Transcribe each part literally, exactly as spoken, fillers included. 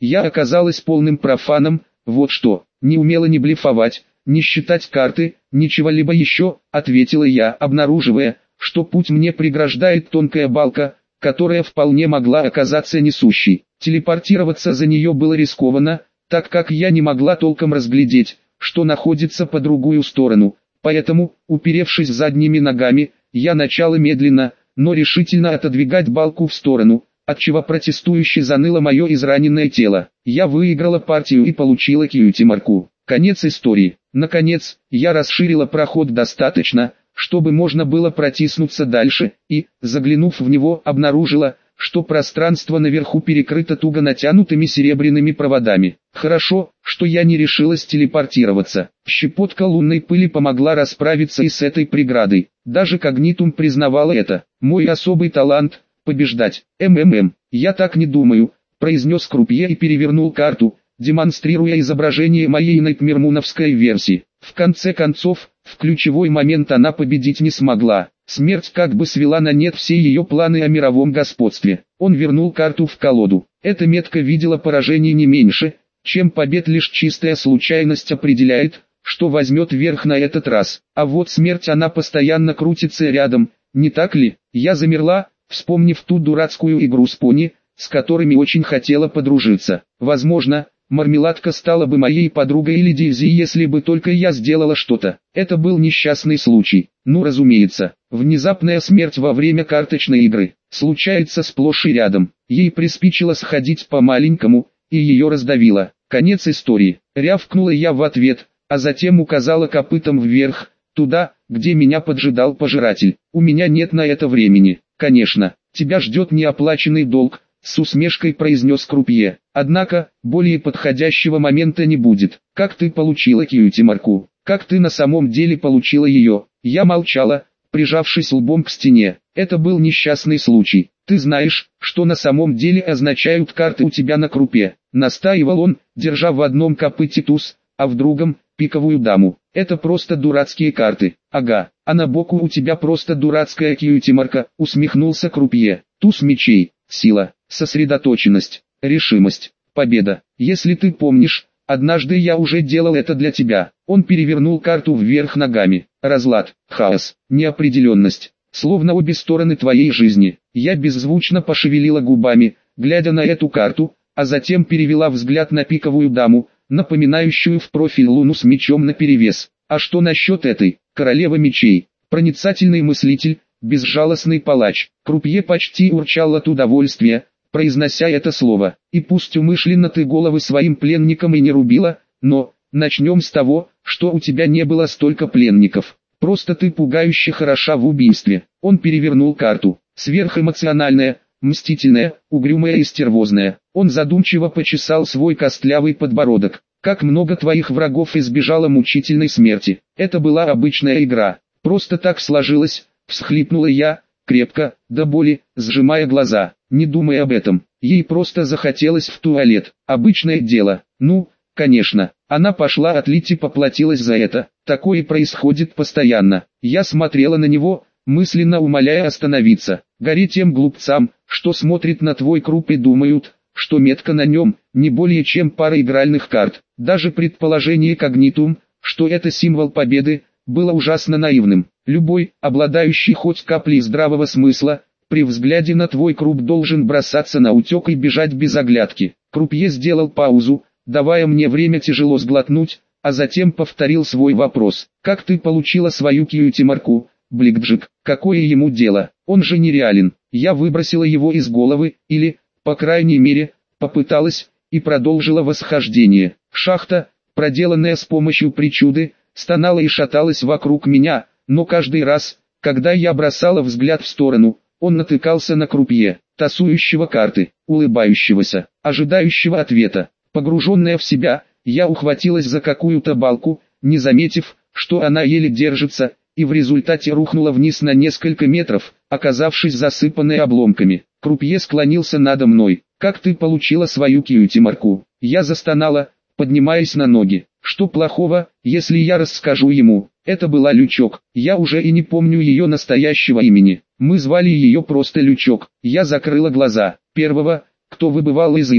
Я оказалась полным профаном, вот что, не умела ни блефовать, ни считать карты, ничего-либо еще, ответила я, обнаруживая, что путь мне преграждает тонкая балка, которая вполне могла оказаться несущей. Телепортироваться за нее было рискованно, так как я не могла толком разглядеть, что находится по другую сторону, поэтому, уперевшись задними ногами, я начала медленно, но решительно отодвигать балку в сторону, отчего протестующе заныло мое израненное тело. Я выиграла партию и получила кьюти-марку. Конец истории. Наконец, я расширила проход достаточно, чтобы можно было протиснуться дальше, и, заглянув в него, обнаружила, что пространство наверху перекрыто туго натянутыми серебряными проводами. Хорошо, что я не решилась телепортироваться. Щепотка лунной пыли помогла расправиться и с этой преградой. Даже Когнитум признавала это. Мой особый талант – побеждать. МММ. Я так не думаю, произнес крупье и перевернул карту, демонстрируя изображение моей найтмермуновской версии. В конце концов, в ключевой момент она победить не смогла. Смерть как бы свела на нет все ее планы о мировом господстве. Он вернул карту в колоду. Эта метка видела поражений не меньше, чем побед, лишь чистая случайность определяет, что возьмет верх на этот раз. А вот смерть, она постоянно крутится рядом, не так ли? Я замерла, вспомнив ту дурацкую игру с пони, с которыми очень хотела подружиться. Возможно, Мармеладка стала бы моей подругой или Дейзи, если бы только я сделала что-то. Это был несчастный случай. Ну, разумеется, внезапная смерть во время карточной игры случается сплошь и рядом. Ей приспичило сходить по-маленькому, и ее раздавило. Конец истории. Рявкнула я в ответ, а затем указала копытом вверх, туда, где меня поджидал пожиратель. У меня нет на это времени. Конечно, тебя ждет неоплаченный долг, с усмешкой произнес крупье. Однако, более подходящего момента не будет. Как ты получила кьюти-марку? Как ты на самом деле получила ее? Я молчала, прижавшись лбом к стене. Это был несчастный случай. Ты знаешь, что на самом деле означают карты у тебя на крупе? Настаивал он, держа в одном копыте туз, а в другом – пиковую даму. Это просто дурацкие карты. Ага, а на боку у тебя просто дурацкая кьюти-марка, усмехнулся крупье. Туз мечей, сила, сосредоточенность, решимость, победа. Если ты помнишь, однажды я уже делал это для тебя. Он перевернул карту вверх ногами. Разлад, хаос, неопределенность. Словно обе стороны твоей жизни. Я беззвучно пошевелила губами, глядя на эту карту, а затем перевела взгляд на пиковую даму, напоминающую в профиль луну с мечом наперевес. А что насчет этой, королева мечей? Проницательный мыслитель, безжалостный палач. Крупье почти урчал от удовольствия, произнося это слово. И пусть умышленно ты головы своим пленникам и не рубила, но, начнем с того, что у тебя не было столько пленников. Просто ты пугающе хороша в убийстве. Он перевернул карту. Сверхэмоциональная, мстительная, угрюмая и стервозная. Он задумчиво почесал свой костлявый подбородок. Как много твоих врагов избежало мучительной смерти. Это была обычная игра. Просто так сложилось, всхлипнула я, крепко, до боли, сжимая глаза. Не думай об этом. Ей просто захотелось в туалет. Обычное дело. Ну, конечно. Она пошла отлить и поплатилась за это. Такое происходит постоянно. Я смотрела на него, мысленно умоляя остановиться. Гори тем глупцам, что смотрят на твой круп и думают, что метка на нем не более чем пара игральных карт. Даже предположение Когнитум, что это символ победы, было ужасно наивным. Любой, обладающий хоть каплей здравого смысла, при взгляде на твой круп должен бросаться на утек и бежать без оглядки. Крупье сделал паузу, давая мне время тяжело сглотнуть, а затем повторил свой вопрос. Как ты получила свою кьюти-марку, Бликджик? Какое ему дело? Он же нереален. Я выбросила его из головы, или, по крайней мере, попыталась, и продолжила восхождение. Шахта, проделанная с помощью причуды, стонала и шаталась вокруг меня, но каждый раз, когда я бросала взгляд в сторону, он натыкался на крупье, тасующего карты, улыбающегося, ожидающего ответа. Погруженная в себя, я ухватилась за какую-то балку, не заметив, что она еле держится, и в результате рухнула вниз на несколько метров, оказавшись засыпанной обломками. Крупье склонился надо мной. «Как ты получила свою кьюти-марку?» Я застонала, поднимаясь на ноги. «Что плохого, если я расскажу ему?» Это была Лючок. Я уже и не помню ее настоящего имени. Мы звали ее просто Лючок. Я закрыла глаза. Первого, кто выбывал из игры,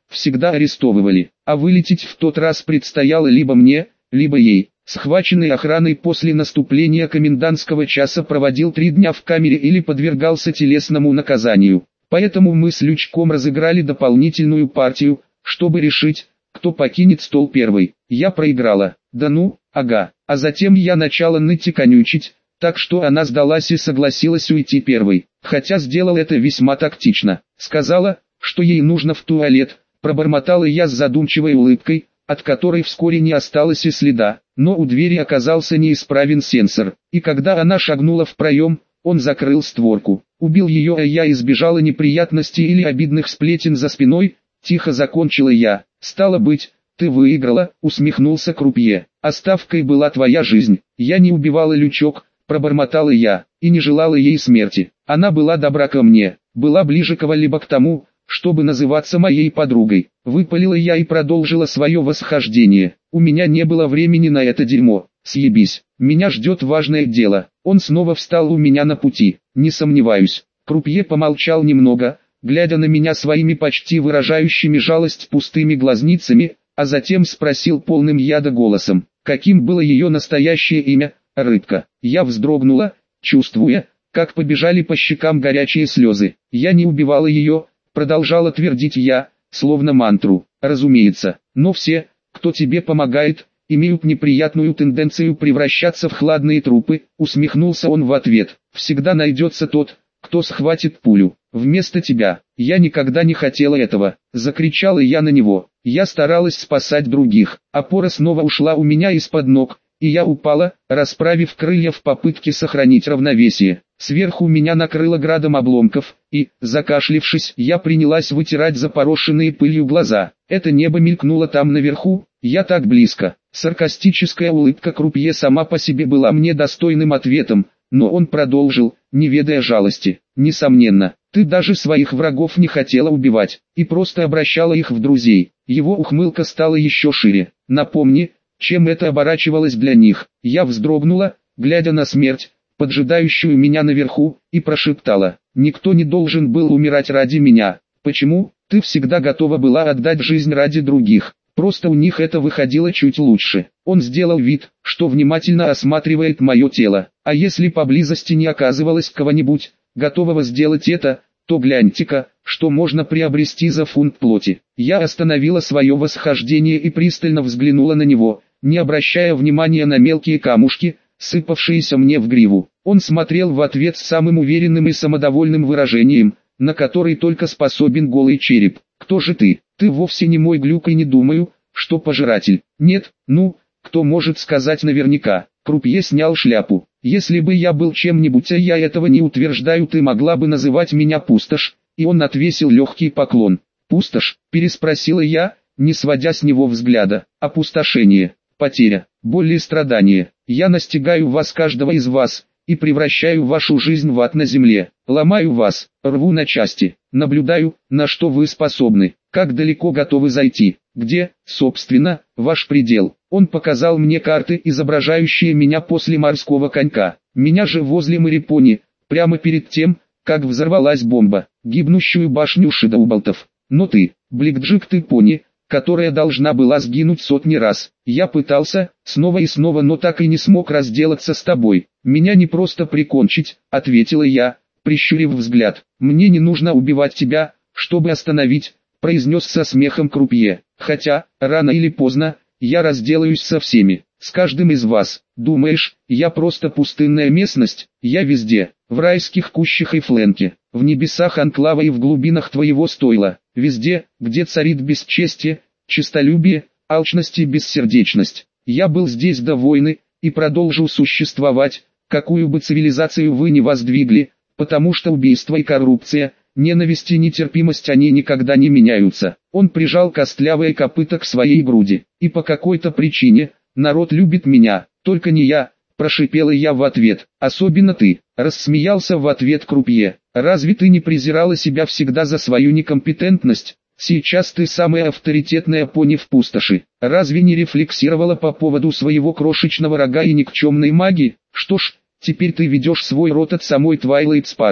всегда арестовывали, а вылететь в тот раз предстояло либо мне, либо ей. Схваченный охраной после наступления комендантского часа проводил три дня в камере или подвергался телесному наказанию. Поэтому мы с Лючком разыграли дополнительную партию, чтобы решить, кто покинет стол первый. Я проиграла. Да ну, ага. А затем я начала ныть и конючить, так что она сдалась и согласилась уйти первой. Хотя сделал это весьма тактично. Сказала, что ей нужно в туалет, пробормотала я с задумчивой улыбкой, от которой вскоре не осталось и следа. Но у двери оказался неисправен сенсор, и когда она шагнула в проем, он закрыл створку. Убил ее, а я избежала неприятностей или обидных сплетен за спиной, тихо закончила я. Стало быть, ты выиграла, усмехнулся крупье. Оставкой была твоя жизнь. Я не убивала Лючок, пробормотала я, и не желала ей смерти. Она была добра ко мне, была ближе кого-либо к тому, чтобы называться моей подругой. Выпалила я и продолжила свое восхождение. У меня не было времени на это дерьмо. Съебись, меня ждет важное дело. Он снова встал у меня на пути, не сомневаюсь. Крупье помолчал немного, глядя на меня своими почти выражающими жалость пустыми глазницами, а затем спросил полным яда голосом, каким было ее настоящее имя, Рыбка. Я вздрогнула, чувствуя, как побежали по щекам горячие слезы. Я не убивала ее, продолжала твердить я, словно мантру. Разумеется, но все, кто тебе помогает, имеют неприятную тенденцию превращаться в хладные трупы, усмехнулся он в ответ. Всегда найдется тот, кто схватит пулю. Вместо тебя. Я никогда не хотела этого, закричала я на него. Я старалась спасать других. Опора снова ушла у меня из-под ног, и я упала, расправив крылья в попытке сохранить равновесие. Сверху меня накрыло градом обломков, и, закашлившись, я принялась вытирать запорошенные пылью глаза. Это небо мелькнуло там наверху, я так близко. Саркастическая улыбка крупье сама по себе была мне достойным ответом, но он продолжил, не ведая жалости. Несомненно, ты даже своих врагов не хотела убивать, и просто обращала их в друзей. Его ухмылка стала еще шире. Напомни, чем это оборачивалось для них. Я вздрогнула, глядя на смерть, поджидающую меня наверху, и прошептала: никто не должен был умирать ради меня. Почему? Ты всегда готова была отдать жизнь ради других. Просто у них это выходило чуть лучше. Он сделал вид, что внимательно осматривает мое тело. А если поблизости не оказывалось кого-нибудь, готового сделать это, то гляньте-ка, что можно приобрести за фунт плоти. Я остановила свое восхождение и пристально взглянула на него, не обращая внимания на мелкие камушки, сыпавшиеся мне в гриву. Он смотрел в ответ с самым уверенным и самодовольным выражением, на который только способен голый череп. Кто же ты? Ты вовсе не мой глюк и не думаю, что пожиратель. Нет, ну, кто может сказать наверняка. Крупье снял шляпу. Если бы я был чем-нибудь, а я этого не утверждаю, ты могла бы называть меня Пустошь. И он отвесил легкий поклон. Пустошь? Переспросила я, не сводя с него взгляда. Опустошение, потеря, боль и страдания. Я настигаю вас, каждого из вас, и превращаю вашу жизнь в ад на земле. Ломаю вас, рву на части, наблюдаю, на что вы способны, как далеко готовы зайти, где, собственно, ваш предел. Он показал мне карты, изображающие меня после морского конька, меня же возле Марипони, прямо перед тем, как взорвалась бомба, гибнущую башню Шидаубалтов. Но ты, Бликджик, ты пони, которая должна была сгинуть сотни раз. Я пытался, снова и снова, но так и не смог разделаться с тобой. Меня не просто прикончить, ответила я, прищурив взгляд. Мне не нужно убивать тебя, чтобы остановить, произнес со смехом крупье. Хотя, рано или поздно, я разделаюсь со всеми, с каждым из вас. Думаешь, я просто пустынная местность? Я везде, в райских кущах и фленке, в небесах анклава и в глубинах твоего стойла. Везде, где царит бесчестие, честолюбие, алчность и бессердечность. Я был здесь до войны, и продолжу существовать, какую бы цивилизацию вы ни воздвигли, потому что убийство и коррупция, ненависть и нетерпимость, они никогда не меняются. Он прижал костлявое копыто к своей груди. И по какой-то причине, народ любит меня, только не я, прошипела я в ответ. Особенно ты, рассмеялся в ответ крупье. Разве ты не презирала себя всегда за свою некомпетентность? Сейчас ты самая авторитетная пони в пустоши. Разве не рефлексировала по поводу своего крошечного рога и никчемной магии? Что ж, теперь ты ведешь свой род от самой Твайлайт Спаркл.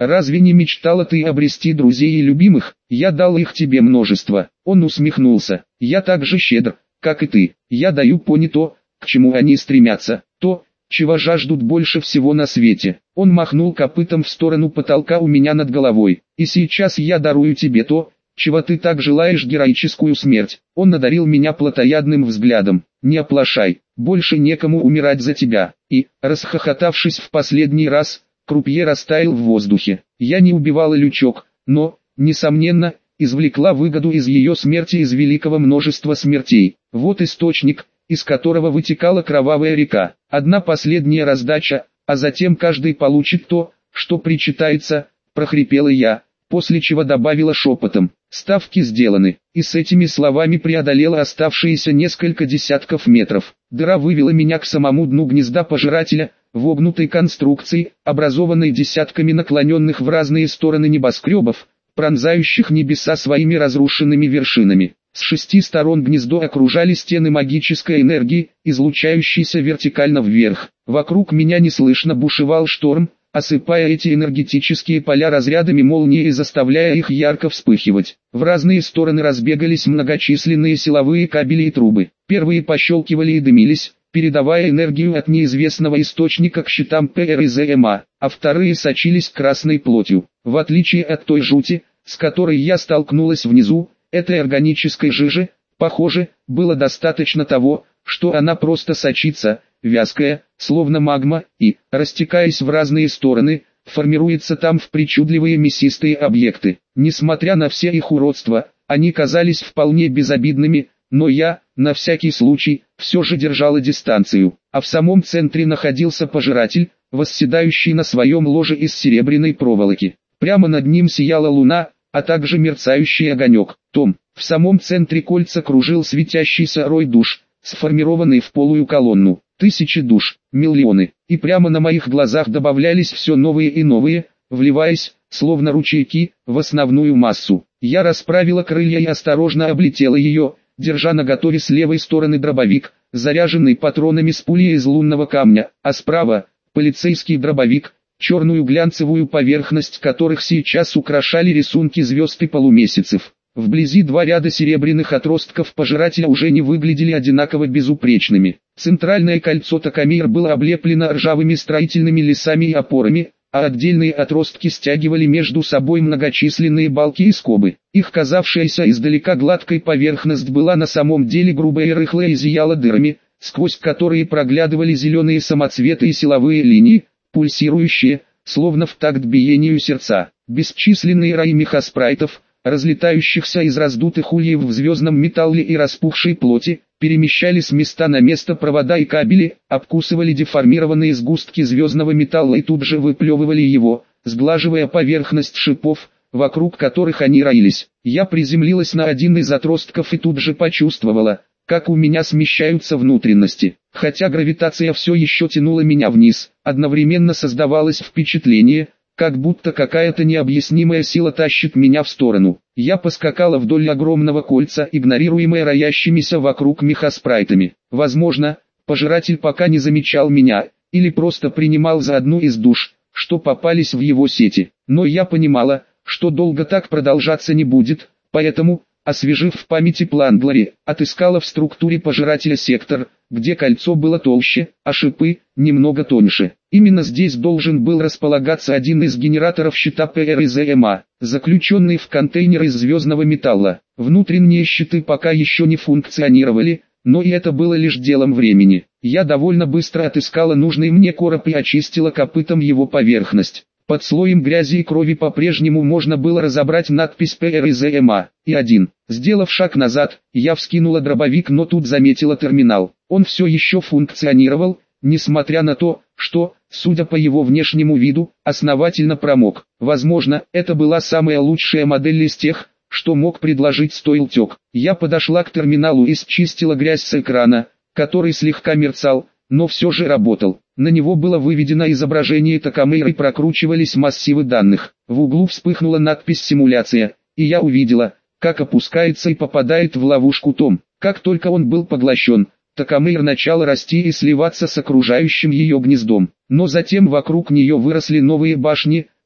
Разве не мечтала ты обрести друзей и любимых? Я дал их тебе множество. Он усмехнулся. Я так же щедр, как и ты. Я даю пони то, к чему они стремятся, то, чего жаждут больше всего на свете. Он махнул копытом в сторону потолка у меня над головой. И сейчас я дарую тебе то, чего ты так желаешь, героическую смерть. Он надарил меня плотоядным взглядом. Не оплошай, больше некому умирать за тебя. И, расхохотавшись в последний раз, крупье растаял в воздухе. Я не убивала Лючок, но, несомненно, извлекла выгоду из ее смерти из великого множества смертей. Вот источник, из которого вытекала кровавая река. Одна последняя раздача, а затем каждый получит то, что причитается, прохрипела я, после чего добавила шепотом: ставки сделаны, и с этими словами преодолела оставшиеся несколько десятков метров. Дыра вывела меня к самому дну гнезда пожирателя, вогнутой конструкции, образованной десятками наклоненных в разные стороны небоскребов, пронзающих небеса своими разрушенными вершинами. С шести сторон гнездо окружали стены магической энергии, излучающейся вертикально вверх. Вокруг меня неслышно бушевал шторм, осыпая эти энергетические поля разрядами молнии и заставляя их ярко вспыхивать. В разные стороны разбегались многочисленные силовые кабели и трубы. Первые пощелкивали и дымились, передавая энергию от неизвестного источника к щитам ПРЗМА, а вторые сочились красной плотью. В отличие от той жути, с которой я столкнулась внизу, этой органической жижи, похоже, было достаточно того, что она просто сочится, вязкая, словно магма, и, растекаясь в разные стороны, формируется там в причудливые мясистые объекты. Несмотря на все их уродства, они казались вполне безобидными, но я, на всякий случай, все же держала дистанцию. А в самом центре находился пожиратель, восседающий на своем ложе из серебряной проволоки. Прямо над ним сияла луна, а также мерцающий огонек. Том, в самом центре кольца кружил светящийся рой душ, сформированный в полую колонну. Тысячи душ, миллионы, и прямо на моих глазах добавлялись все новые и новые, вливаясь, словно ручейки, в основную массу. Я расправила крылья и осторожно облетела ее, держа наготове с левой стороны дробовик, заряженный патронами с пулей из лунного камня, а справа – полицейский дробовик, черную глянцевую поверхность которых сейчас украшали рисунки звезд и полумесяцев. Вблизи два ряда серебряных отростков пожирателя уже не выглядели одинаково безупречными. Центральное кольцо Такамир было облеплено ржавыми строительными лесами и опорами, а отдельные отростки стягивали между собой многочисленные балки и скобы. Их казавшаяся издалека гладкой поверхность была на самом деле грубая и рыхлая и зияла дырами, сквозь которые проглядывали зеленые самоцветы и силовые линии, пульсирующие, словно в такт биению сердца. Бесчисленные раи мехаспрайтов, разлетающихся из раздутых ульев в звездном металле и распухшей плоти, перемещали с места на место провода и кабели, обкусывали деформированные сгустки звездного металла и тут же выплевывали его, сглаживая поверхность шипов, вокруг которых они роились. Я приземлилась на один из отростков и тут же почувствовала, как у меня смещаются внутренности. Хотя гравитация все еще тянула меня вниз, одновременно создавалось впечатление, как будто какая-то необъяснимая сила тащит меня в сторону. Я поскакала вдоль огромного кольца, игнорируемое роящимися вокруг мехаспрайтами. Возможно, пожиратель пока не замечал меня, или просто принимал за одну из душ, что попались в его сети. Но я понимала, что долго так продолжаться не будет, поэтому, освежив в памяти план Глори, отыскала в структуре пожирателя сектор, где кольцо было толще, а шипы – немного тоньше. Именно здесь должен был располагаться один из генераторов щита ПРЗМА, заключенный в контейнер из звездного металла. Внутренние щиты пока еще не функционировали, но и это было лишь делом времени. Я довольно быстро отыскала нужный мне короб и очистила копытом его поверхность. Под слоем грязи и крови по-прежнему можно было разобрать надпись ПРЗМА. И один. Сделав шаг назад, я вскинула дробовик, но тут заметила терминал. Он все еще функционировал, несмотря на то, что, судя по его внешнему виду, основательно промок. Возможно, это была самая лучшая модель из тех, что мог предложить Стоилтек. Я подошла к терминалу и счистила грязь с экрана, который слегка мерцал, но все же работал. На него было выведено изображение Такамир и прокручивались массивы данных. В углу вспыхнула надпись «Симуляция», и я увидела, как опускается и попадает в ловушку Том. Как только он был поглощен, Такамир начал расти и сливаться с окружающим ее гнездом. Но затем вокруг нее выросли новые башни,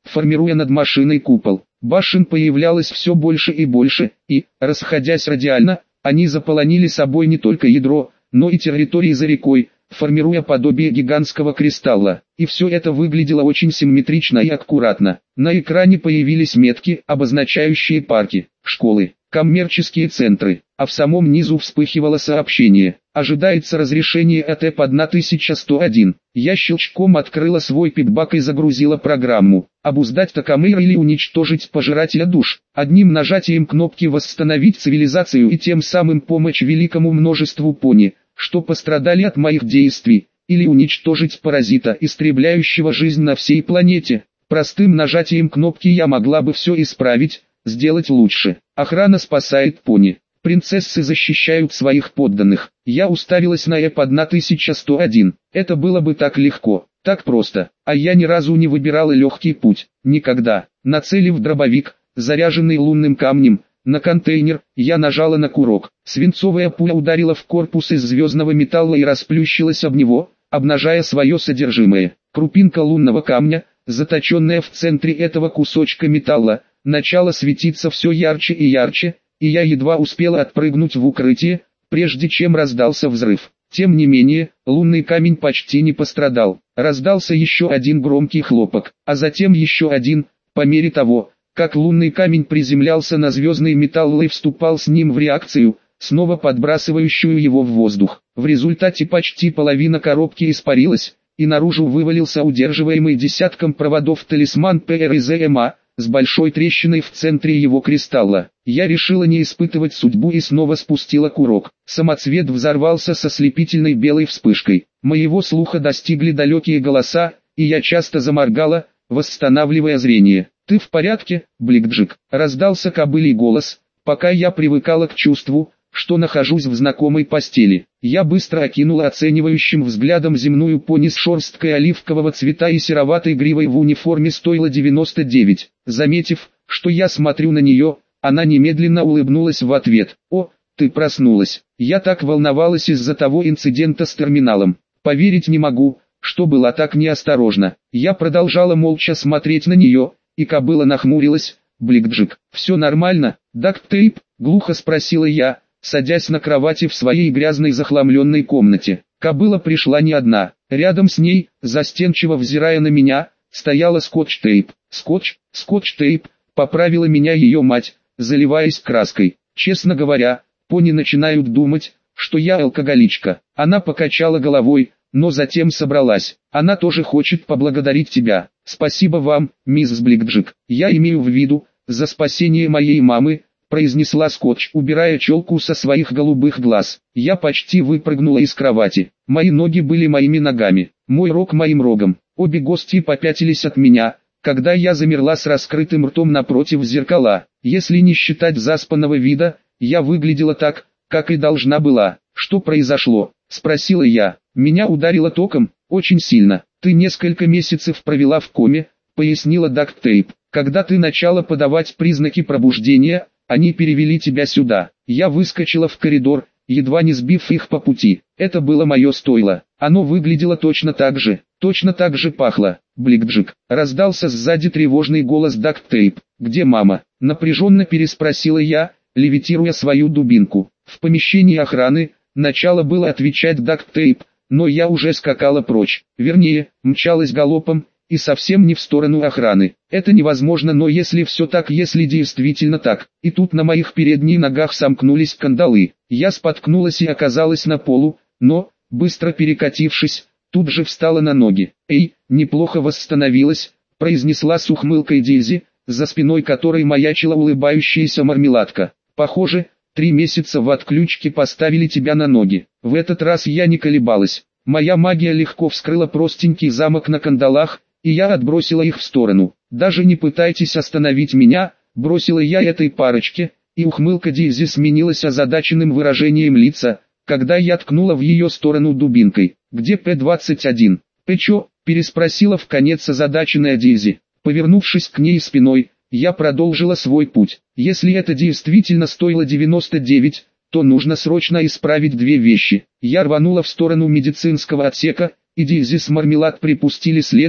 формируя над машиной купол. Башен появлялось все больше и больше, и, расходясь радиально, они заполонили собой не только ядро, но и территории за рекой, формируя подобие гигантского кристалла. И все это выглядело очень симметрично и аккуратно. На экране появились метки, обозначающие парки, школы, коммерческие центры, а в самом низу вспыхивало сообщение: ожидается разрешение от и пи одна тысяча сто один. Я щелчком открыла свой пипбак и загрузила программу. Обуздать Такамейра или уничтожить пожирателя душ. Одним нажатием кнопки восстановить цивилизацию и тем самым помочь великому множеству пони, что пострадали от моих действий, или уничтожить паразита, истребляющего жизнь на всей планете. Простым нажатием кнопки я могла бы все исправить, сделать лучше. Охрана спасает пони. Принцессы защищают своих подданных. Я уставилась на и пи одна тысяча сто один. Это было бы так легко, так просто. А я ни разу не выбирала легкий путь. Никогда. Нацелив дробовик, заряженный лунным камнем, на контейнер, я нажала на курок. Свинцовая пуля ударила в корпус из звездного металла и расплющилась об него, обнажая свое содержимое. Крупинка лунного камня, заточенная в центре этого кусочка металла, начала светиться все ярче и ярче, и я едва успела отпрыгнуть в укрытие, прежде чем раздался взрыв. Тем не менее, лунный камень почти не пострадал. Раздался еще один громкий хлопок, а затем еще один, по мере того, как лунный камень приземлялся на звездный металл и вступал с ним в реакцию, снова подбрасывающую его в воздух. В результате почти половина коробки испарилась, и наружу вывалился удерживаемый десятком проводов талисман пэ эр зэ эм а, с большой трещиной в центре его кристалла. Я решила не испытывать судьбу и снова спустила курок. Самоцвет взорвался со слепительной белой вспышкой. Моего слуха достигли далекие голоса, и я часто заморгала, восстанавливая зрение. «Ты в порядке, Бликджик?» — раздался кобылий голос, пока я привыкала к чувству, что нахожусь в знакомой постели. Я быстро окинула оценивающим взглядом земную пони с шерсткой оливкового цвета и сероватой гривой в униформе стоила девяносто девять. Заметив, что я смотрю на нее, она немедленно улыбнулась в ответ. «О, ты проснулась. Я так волновалась из-за того инцидента с терминалом. Поверить не могу, что была так неосторожна». Я продолжала молча смотреть на нее, и кобыла нахмурилась. «Бликджик, все нормально, дакт-тейп?» — глухо спросила я, садясь на кровати в своей грязной захламленной комнате. Кобыла пришла не одна. Рядом с ней, застенчиво взирая на меня, стояла скотч-тейп. «Скотч, скотч-тейп», — поправила меня ее мать, заливаясь краской. «Честно говоря, пони начинают думать, что я алкоголичка». Она покачала головой, но затем собралась. «Она тоже хочет поблагодарить тебя. Спасибо вам, мисс Бликджик. Я имею в виду, за спасение моей мамы», — произнесла Скотч, убирая челку со своих голубых глаз. Я почти выпрыгнула из кровати. Мои ноги были моими ногами, мой рог моим рогом. Обе гости попятились от меня, когда я замерла с раскрытым ртом напротив зеркала. Если не считать заспанного вида, я выглядела так, как и должна была. «Что произошло?» — спросила я. «Меня ударило током, очень сильно. Ты несколько месяцев провела в коме», — пояснила дакт-тейп. «Когда ты начала подавать признаки пробуждения, они перевели тебя сюда. Я выскочила в коридор, едва не сбив их по пути. Это было мое стойло. Оно выглядело точно так же, точно так же пахло». «Бликджик», — раздался сзади тревожный голос дакт-тейп. «Где мама?» — напряженно переспросила я, левитируя свою дубинку. В помещении охраны, начало было отвечать дакт-тейп, но я уже скакала прочь, вернее, мчалась галопом, и совсем не в сторону охраны. Это невозможно, но если все так, если действительно так, и тут на моих передних ногах сомкнулись кандалы. Я споткнулась и оказалась на полу, но, быстро перекатившись, тут же встала на ноги. «Эй, неплохо восстановилась», — произнесла с ухмылкой Дейзи, за спиной которой маячила улыбающаяся мармеладка. «Похоже, три месяца в отключке поставили тебя на ноги». В этот раз я не колебалась. Моя магия легко вскрыла простенький замок на кандалах, и я отбросила их в сторону. «Даже не пытайтесь остановить меня», — бросила я этой парочке, и ухмылка Дейзи сменилась озадаченным выражением лица, когда я ткнула в ее сторону дубинкой. «Где Пэ двадцать один?» «Пэ чё?» — переспросила вконец озадаченная Дейзи. Повернувшись к ней спиной, я продолжила свой путь. Если это действительно стоило девяносто девять, то нужно срочно исправить две вещи. Я рванула в сторону медицинского отсека, и Дейзи с Мармелад припустили следом,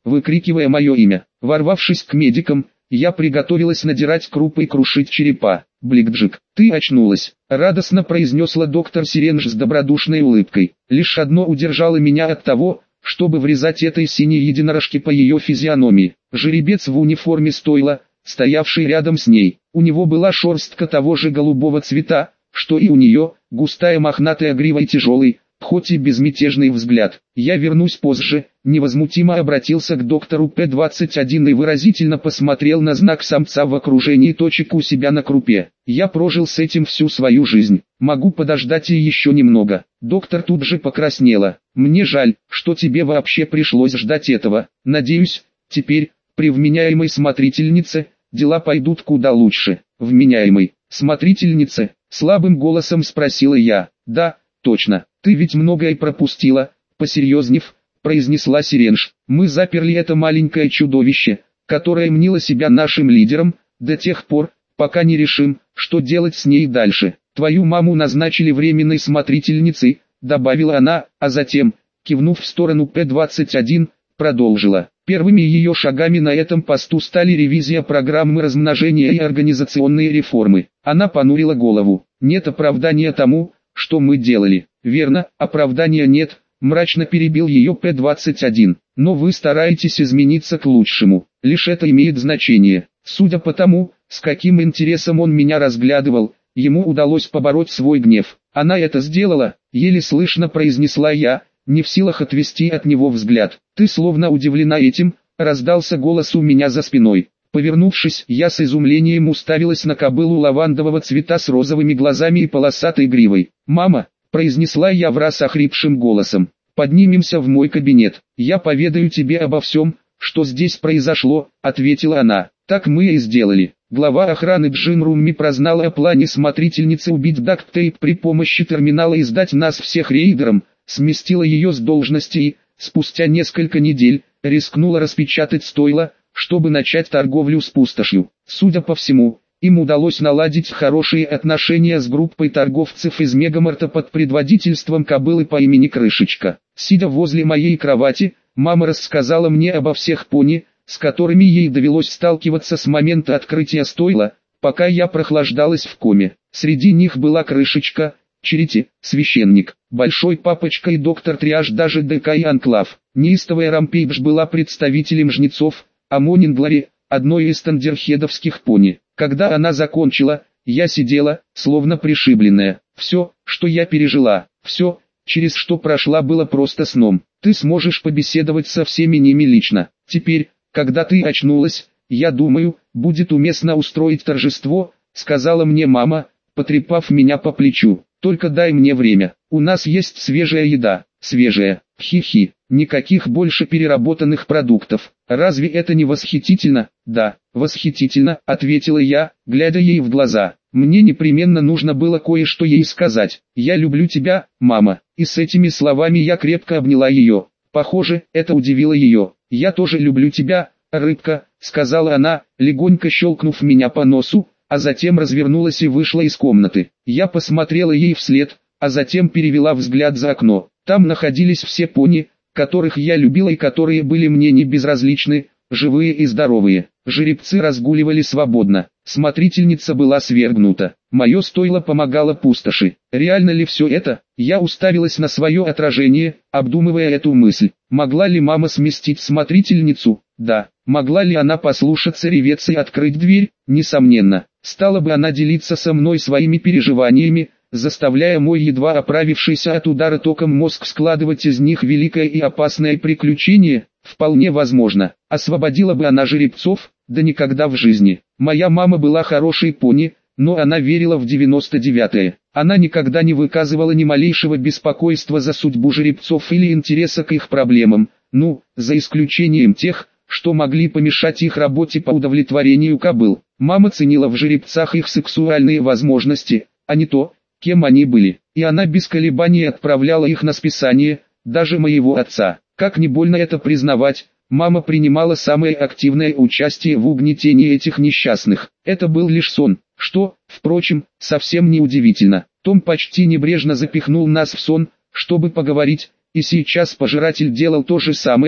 выкрикивая мое имя. Ворвавшись к медикам, я приготовилась надирать крупы и крушить черепа. «Бликджик, ты очнулась», — радостно произнесла доктор Сиренж с добродушной улыбкой. Лишь одно удержало меня от того, чтобы врезать этой синей единорожке по ее физиономии. Жеребец в униформе стойла, стоявший рядом с ней. У него была шерстка того же голубого цвета, что и у нее, густая мохнатая грива и тяжелый, хоть и безмятежный взгляд. «Я вернусь позже», — невозмутимо обратился к доктору П двадцать один и выразительно посмотрел на знак самца в окружении точек у себя на крупе. «Я прожил с этим всю свою жизнь. Могу подождать и еще немного». Доктор тут же покраснела. «Мне жаль, что тебе вообще пришлось ждать этого. Надеюсь, теперь, при вменяемой смотрительнице, дела пойдут куда лучше». «Вменяемой смотрительнице?» — слабым голосом спросила я. «Да, точно. Ты ведь многое пропустила», — посерьезнев, произнесла Сиренж. «Мы заперли это маленькое чудовище, которое мнило себя нашим лидером, до тех пор, пока не решим, что делать с ней дальше. Твою маму назначили временной смотрительницей», — добавила она, а затем, кивнув в сторону П двадцать один, продолжила. «Первыми ее шагами на этом посту стали ревизия программы размножения и организационные реформы». Она понурила голову. «Нет оправдания тому, что мы делали». «Верно, оправдания нет», — мрачно перебил ее П двадцать один. «Но вы стараетесь измениться к лучшему. Лишь это имеет значение». Судя по тому, с каким интересом он меня разглядывал, ему удалось побороть свой гнев. «Она это сделала», — еле слышно произнесла я, не в силах отвести от него взгляд. «Ты словно удивлена этим», — раздался голос у меня за спиной. Повернувшись, я с изумлением уставилась на кобылу лавандового цвета с розовыми глазами и полосатой гривой. «Мама», — произнесла я враз охрипшим голосом, — «поднимемся в мой кабинет. Я поведаю тебе обо всем, что здесь произошло», — ответила она. Так мы и сделали. Глава охраны Джин Румми прознала о плане смотрительницы убить Дактейп при помощи терминала и сдать нас всех рейдерам, сместила ее с должности и, спустя несколько недель, рискнула распечатать стойло, чтобы начать торговлю с пустошью. Судя по всему, им удалось наладить хорошие отношения с группой торговцев из Мегамарта под предводительством кобылы по имени Крышечка. Сидя возле моей кровати, мама рассказала мне обо всех пони, с которыми ей довелось сталкиваться с момента открытия стойла, пока я прохлаждалась в коме. Среди них была Крышечка, Черити, священник, Большой Папочка и доктор Триаж, даже ДК и Анклав. Неистовая Рампейдж была представителем жнецов, а Монинглари – одной из тандерхедовских пони. Когда она закончила, я сидела, словно пришибленная. Все, что я пережила, все, через что прошла, было просто сном. Ты сможешь побеседовать со всеми ними лично. Теперь, когда ты очнулась, я думаю, будет уместно устроить торжество, сказала мне мама, потрепав меня по плечу. Только дай мне время. У нас есть свежая еда, свежая, хи-хи, никаких больше переработанных продуктов. Разве это не восхитительно? Да, восхитительно, ответила я, глядя ей в глаза. Мне непременно нужно было кое-что ей сказать. Я люблю тебя, мама. И с этими словами я крепко обняла ее. Похоже, это удивило ее. «Я тоже люблю тебя, рыбка», — сказала она, легонько щелкнув меня по носу, а затем развернулась и вышла из комнаты. Я посмотрела ей вслед, а затем перевела взгляд за окно. Там находились все пони, которых я любила и которые были мне не безразличны, живые и здоровые. Жеребцы разгуливали свободно. Смотрительница была свергнута. Мое стойло помогало пустоши. Реально ли все это? Я уставилась на свое отражение, обдумывая эту мысль. Могла ли мама сместить смотрительницу? Да. Могла ли она послушаться ревец и открыть дверь? Несомненно. Стала бы она делиться со мной своими переживаниями, заставляя мой едва оправившийся от удара током мозг складывать из них великое и опасное приключение? Вполне возможно. Освободила бы она жеребцов? Да никогда в жизни. Моя мама была хорошей пони, но она верила в девяносто девятое. Она никогда не выказывала ни малейшего беспокойства за судьбу жеребцов или интереса к их проблемам, ну, за исключением тех, что могли помешать их работе по удовлетворению кобыл. Мама ценила в жеребцах их сексуальные возможности, а не то, кем они были, и она без колебаний отправляла их на списание, даже моего отца. Как ни больно это признавать, мама принимала самое активное участие в угнетении этих несчастных. Это был лишь сон, что, впрочем, совсем не удивительно. Том почти небрежно запихнул нас в сон, чтобы поговорить, и сейчас пожиратель делал то же самое,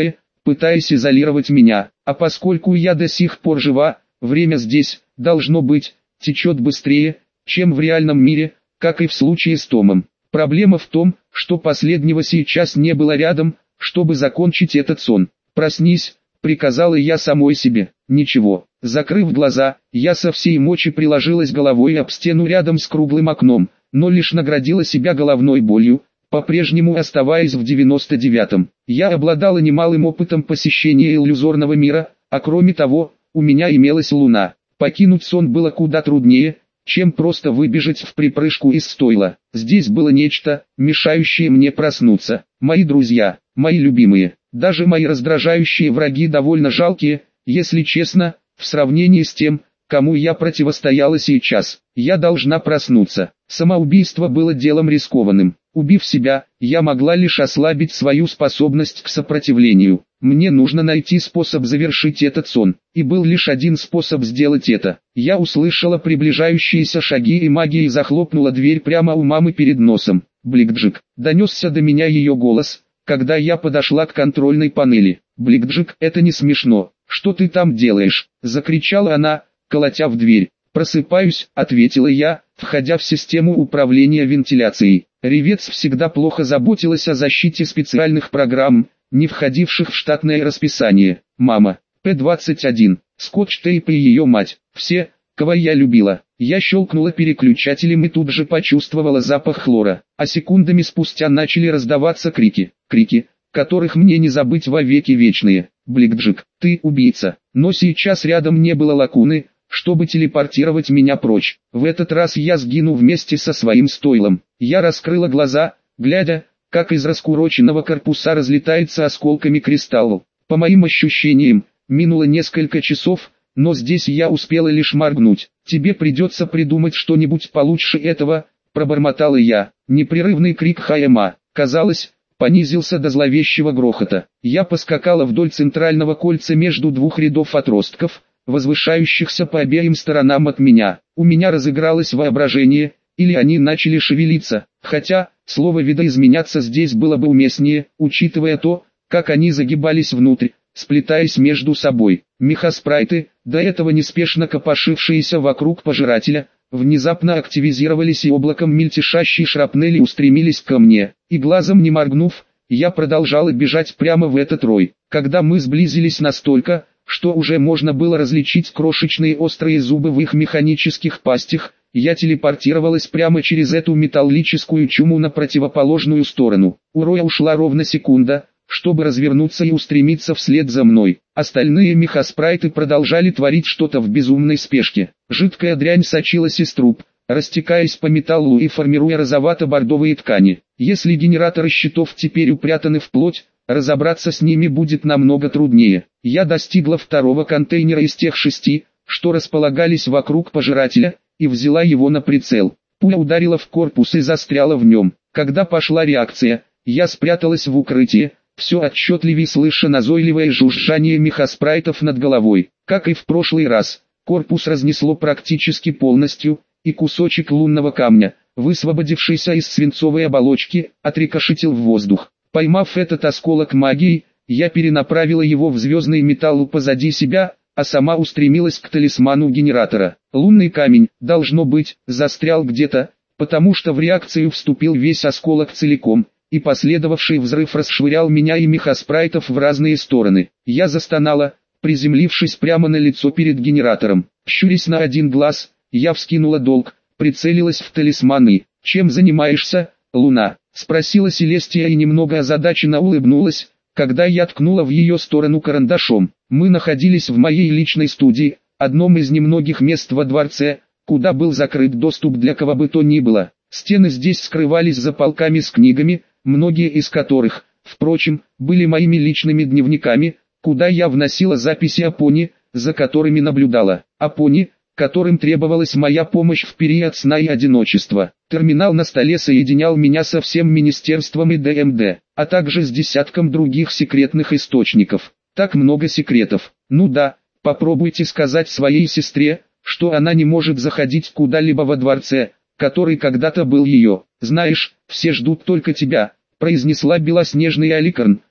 пытаясь изолировать меня. А поскольку я до сих пор жива, время здесь, должно быть, течет быстрее, чем в реальном мире, как и в случае с Томом. Проблема в том, что последнего сейчас не было рядом, чтобы закончить этот сон. «Проснись», — приказала я самой себе. Ничего. Закрыв глаза, я со всей мочи приложилась головой об стену рядом с круглым окном, но лишь наградила себя головной болью, по-прежнему оставаясь в девяносто девятом. Я обладала немалым опытом посещения иллюзорного мира, а кроме того, у меня имелась луна. Покинуть сон было куда труднее, чем просто выбежать в припрыжку из стойла. Здесь было нечто, мешающее мне проснуться. Мои друзья, мои любимые, даже мои раздражающие враги довольно жалкие, если честно, в сравнении с тем, кому я противостояла сейчас. Я должна проснуться. Самоубийство было делом рискованным. Убив себя, я могла лишь ослабить свою способность к сопротивлению. Мне нужно найти способ завершить этот сон. И был лишь один способ сделать это. Я услышала приближающиеся шаги и магией захлопнула дверь прямо у мамы перед носом. «Бликджик», — донесся до меня ее голос, когда я подошла к контрольной панели. «Бликджик, это не смешно. Что ты там делаешь?» — закричала она, колотя в дверь. «Просыпаюсь», — ответила я, входя в систему управления вентиляцией. Ревец всегда плохо заботилась о защите специальных программ, не входивших в штатное расписание. Мама, П двадцать один, Скотч-Тейп и ее мать, все, кого я любила. Я щелкнула переключателем и тут же почувствовала запах хлора, а секундами спустя начали раздаваться крики, крики, которых мне не забыть во веки вечные. «Бликджик, ты убийца», но сейчас рядом не было лакуны, чтобы телепортировать меня прочь. В этот раз я сгину вместе со своим стойлом. Я раскрыла глаза, глядя, как из раскуроченного корпуса разлетается осколками кристалл. По моим ощущениям, минуло несколько часов, но здесь я успела лишь моргнуть. «Тебе придется придумать что-нибудь получше этого», — пробормотала я. Непрерывный крик Хайма, казалось, понизился до зловещего грохота. Я поскакала вдоль центрального кольца между двух рядов отростков, возвышающихся по обеим сторонам от меня. У меня разыгралось воображение, или они начали шевелиться, хотя, слово «видоизменяться» здесь было бы уместнее, учитывая то, как они загибались внутрь, сплетаясь между собой. Мехаспрайты, до этого неспешно копошившиеся вокруг пожирателя, внезапно активизировались и облаком мельтешащей шрапнели устремились ко мне, и глазом не моргнув, я продолжала бежать прямо в этот рой. Когда мы сблизились настолько, что уже можно было различить крошечные острые зубы в их механических пастях, я телепортировалась прямо через эту металлическую чуму на противоположную сторону. У роя ушла ровно секунда, чтобы развернуться и устремиться вслед за мной. Остальные мехаспрайты продолжали творить что-то в безумной спешке. Жидкая дрянь сочилась из труб, растекаясь по металлу и формируя розовато-бордовые ткани. Если генераторы щитов теперь упрятаны в плоть, разобраться с ними будет намного труднее. Я достигла второго контейнера из тех шести, что располагались вокруг пожирателя, и взяла его на прицел. Пуля ударила в корпус и застряла в нем. Когда пошла реакция, я спряталась в укрытие, все отчетливее слыша назойливое жужжание мехаспрайтов над головой. Как и в прошлый раз, корпус разнесло практически полностью, и кусочек лунного камня, высвободившийся из свинцовой оболочки, отрикошетил в воздух. Поймав этот осколок магии, я перенаправила его в звездный металл позади себя, а сама устремилась к талисману генератора. Лунный камень, должно быть, застрял где-то, потому что в реакцию вступил весь осколок целиком, и последовавший взрыв расшвырял меня и мехаспрайтов в разные стороны. Я застонала, приземлившись прямо на лицо перед генератором. Щурясь на один глаз, я вскинула долг, прицелилась в талисман и... «Чем занимаешься, Луна?» — спросила Селестия и немного озадаченно улыбнулась, когда я ткнула в ее сторону карандашом. Мы находились в моей личной студии, одном из немногих мест во дворце, куда был закрыт доступ для кого бы то ни было. Стены здесь скрывались за полками с книгами, многие из которых, впрочем, были моими личными дневниками, куда я вносила записи о пони, за которыми наблюдала, о пони, которым требовалась моя помощь в период сна и одиночества. Терминал на столе соединял меня со всем министерством и ДМД, а также с десятком других секретных источников. Так много секретов. Ну да, попробуйте сказать своей сестре, что она не может заходить куда-либо во дворце, который когда-то был ее. «Знаешь, все ждут только тебя», — произнесла белоснежный Аликарн,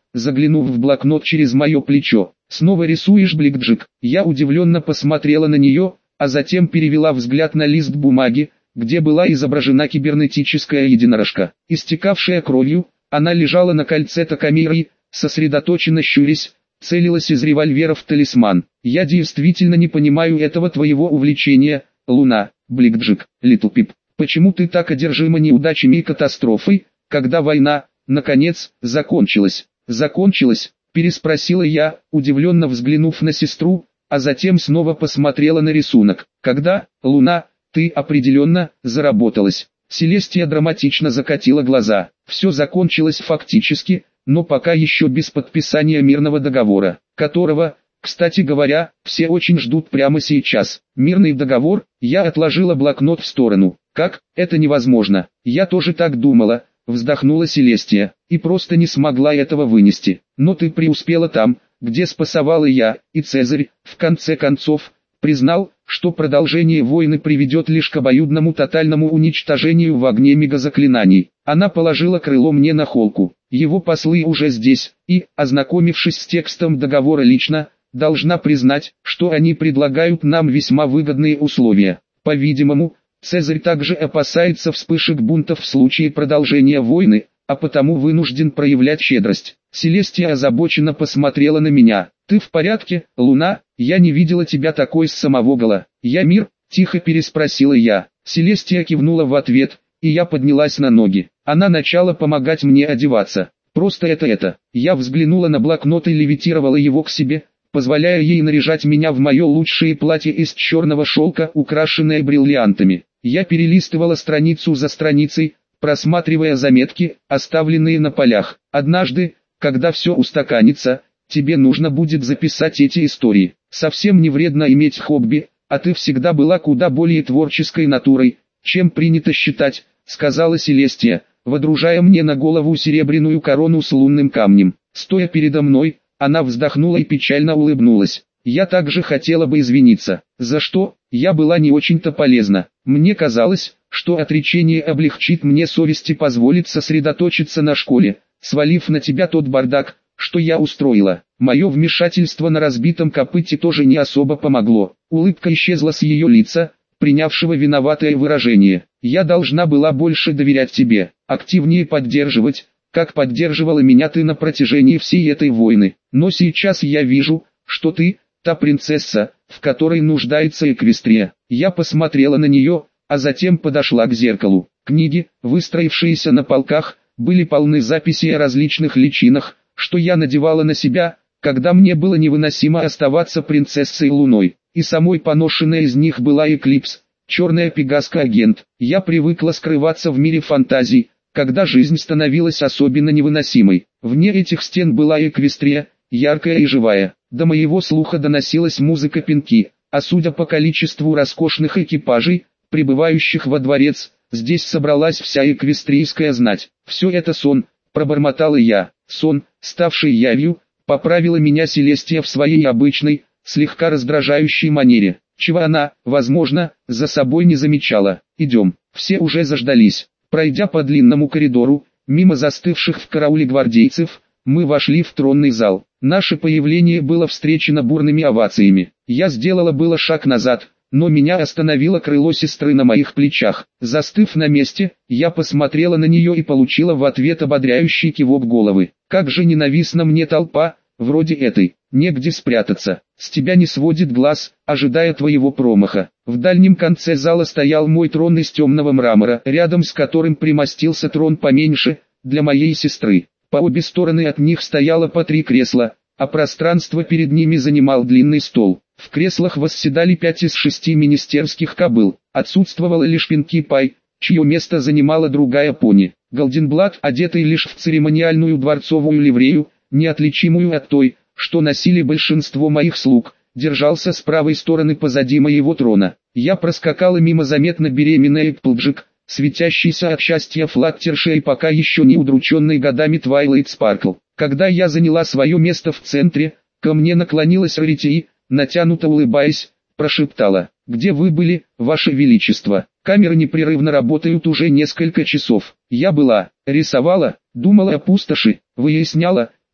заглянув в блокнот через мое плечо. «Снова рисуешь, Бликджик?» Я удивленно посмотрела на нее, а затем перевела взгляд на лист бумаги, где была изображена кибернетическая единорожка. Истекавшая кровью, она лежала на кольце Такамиры, сосредоточенно щурясь, целилась из револьвера в талисман. «Я действительно не понимаю этого твоего увлечения, Луна, Бликджик, Литл Пип. Почему ты так одержима неудачами и катастрофой, когда война, наконец, закончилась?» «Закончилась?» – переспросила я, удивленно взглянув на сестру, а затем снова посмотрела на рисунок. «Когда, Луна, ты определенно заработалась?» Селестия драматично закатила глаза. «Все закончилось фактически, но пока еще без подписания мирного договора, которого, кстати говоря, все очень ждут прямо сейчас». «Мирный договор?» Я отложила блокнот в сторону. «Как? Это невозможно». «Я тоже так думала», вздохнула Селестия, и просто не смогла этого вынести. «Но ты преуспела там, где спасовала я, и Цезарь, в конце концов, признал, что продолжение войны приведет лишь к обоюдному тотальному уничтожению в огне мегазаклинаний». Она положила крыло мне на холку. «Его послы уже здесь, и, ознакомившись с текстом договора лично, должна признать, что они предлагают нам весьма выгодные условия. По-видимому, Цезарь также опасается вспышек бунтов в случае продолжения войны, а потому вынужден проявлять щедрость». Селестия озабоченно посмотрела на меня. «Ты в порядке, Луна? Я не видела тебя такой с самого гола». «Я мир?» – тихо переспросила я. Селестия кивнула в ответ, и я поднялась на ноги. Она начала помогать мне одеваться. «Просто это это». Я взглянула на блокнот и левитировала его к себе, позволяя ей наряжать меня в мое лучшее платье из черного шелка, украшенное бриллиантами. Я перелистывала страницу за страницей, просматривая заметки, оставленные на полях. «Однажды, когда все устаканится, тебе нужно будет записать эти истории. Совсем не вредно иметь хобби, а ты всегда была куда более творческой натурой, чем принято считать», сказала Селестия, водружая мне на голову серебряную корону с лунным камнем. Стоя передо мной, она вздохнула и печально улыбнулась. «Я также хотела бы извиниться. За что? Я была не очень-то полезна. Мне казалось, что отречение облегчит мне совесть и позволит сосредоточиться на школе, свалив на тебя тот бардак, что я устроила. Мое вмешательство на разбитом копыте тоже не особо помогло». Улыбка исчезла с ее лица, принявшего виноватое выражение. «Я должна была больше доверять тебе, активнее поддерживать, как поддерживала меня ты на протяжении всей этой войны. Но сейчас я вижу, что ты, та принцесса, в которой нуждается Эквестрия». Я посмотрела на нее, а затем подошла к зеркалу. Книги, выстроившиеся на полках, были полны записей о различных личинах, что я надевала на себя, когда мне было невыносимо оставаться принцессой Луной. И самой поношенной из них была Эклипс, черная пегаска-агент. Я привыкла скрываться в мире фантазий, когда жизнь становилась особенно невыносимой. Вне этих стен была Эквестрия, яркая и живая. До моего слуха доносилась музыка Пинки, а судя по количеству роскошных экипажей, прибывающих во дворец, здесь собралась вся эквестрийская знать. «Все это сон», — пробормотала я. «Сон, ставший явью», — поправила меня Селестия в своей обычной, слегка раздражающей манере, чего она, возможно, за собой не замечала. «Идем». Все уже заждались. Пройдя по длинному коридору, мимо застывших в карауле гвардейцев, мы вошли в тронный зал. Наше появление было встречено бурными овациями. Я сделала было шаг назад, но меня остановило крыло сестры на моих плечах. Застыв на месте, я посмотрела на нее и получила в ответ ободряющий кивок головы. «Как же ненавистна мне толпа, вроде этой. Негде спрятаться. С тебя не сводит глаз, ожидая твоего промаха». В дальнем конце зала стоял мой трон из темного мрамора, рядом с которым примостился трон поменьше, для моей сестры. По обе стороны от них стояло по три кресла, а пространство перед ними занимал длинный стол. В креслах восседали пять из шести министерских кобыл. Отсутствовала лишь Пинки Пай, чье место занимала другая пони. Голденблат, одетый лишь в церемониальную дворцовую ливрею, неотличимую от той, что носили большинство моих слуг, держался с правой стороны позади моего трона. Я проскакала мимо заметно беременной Эпплджек, светящийся от счастья Флаттерша и пока еще не удрученный годами Твайлайт Спаркл. Когда я заняла свое место в центре, ко мне наклонилась Рарити, натянуто улыбаясь, прошептала: «Где вы были, Ваше Величество? Камеры непрерывно работают уже несколько часов. Я была, рисовала, думала о пустоши, выясняла,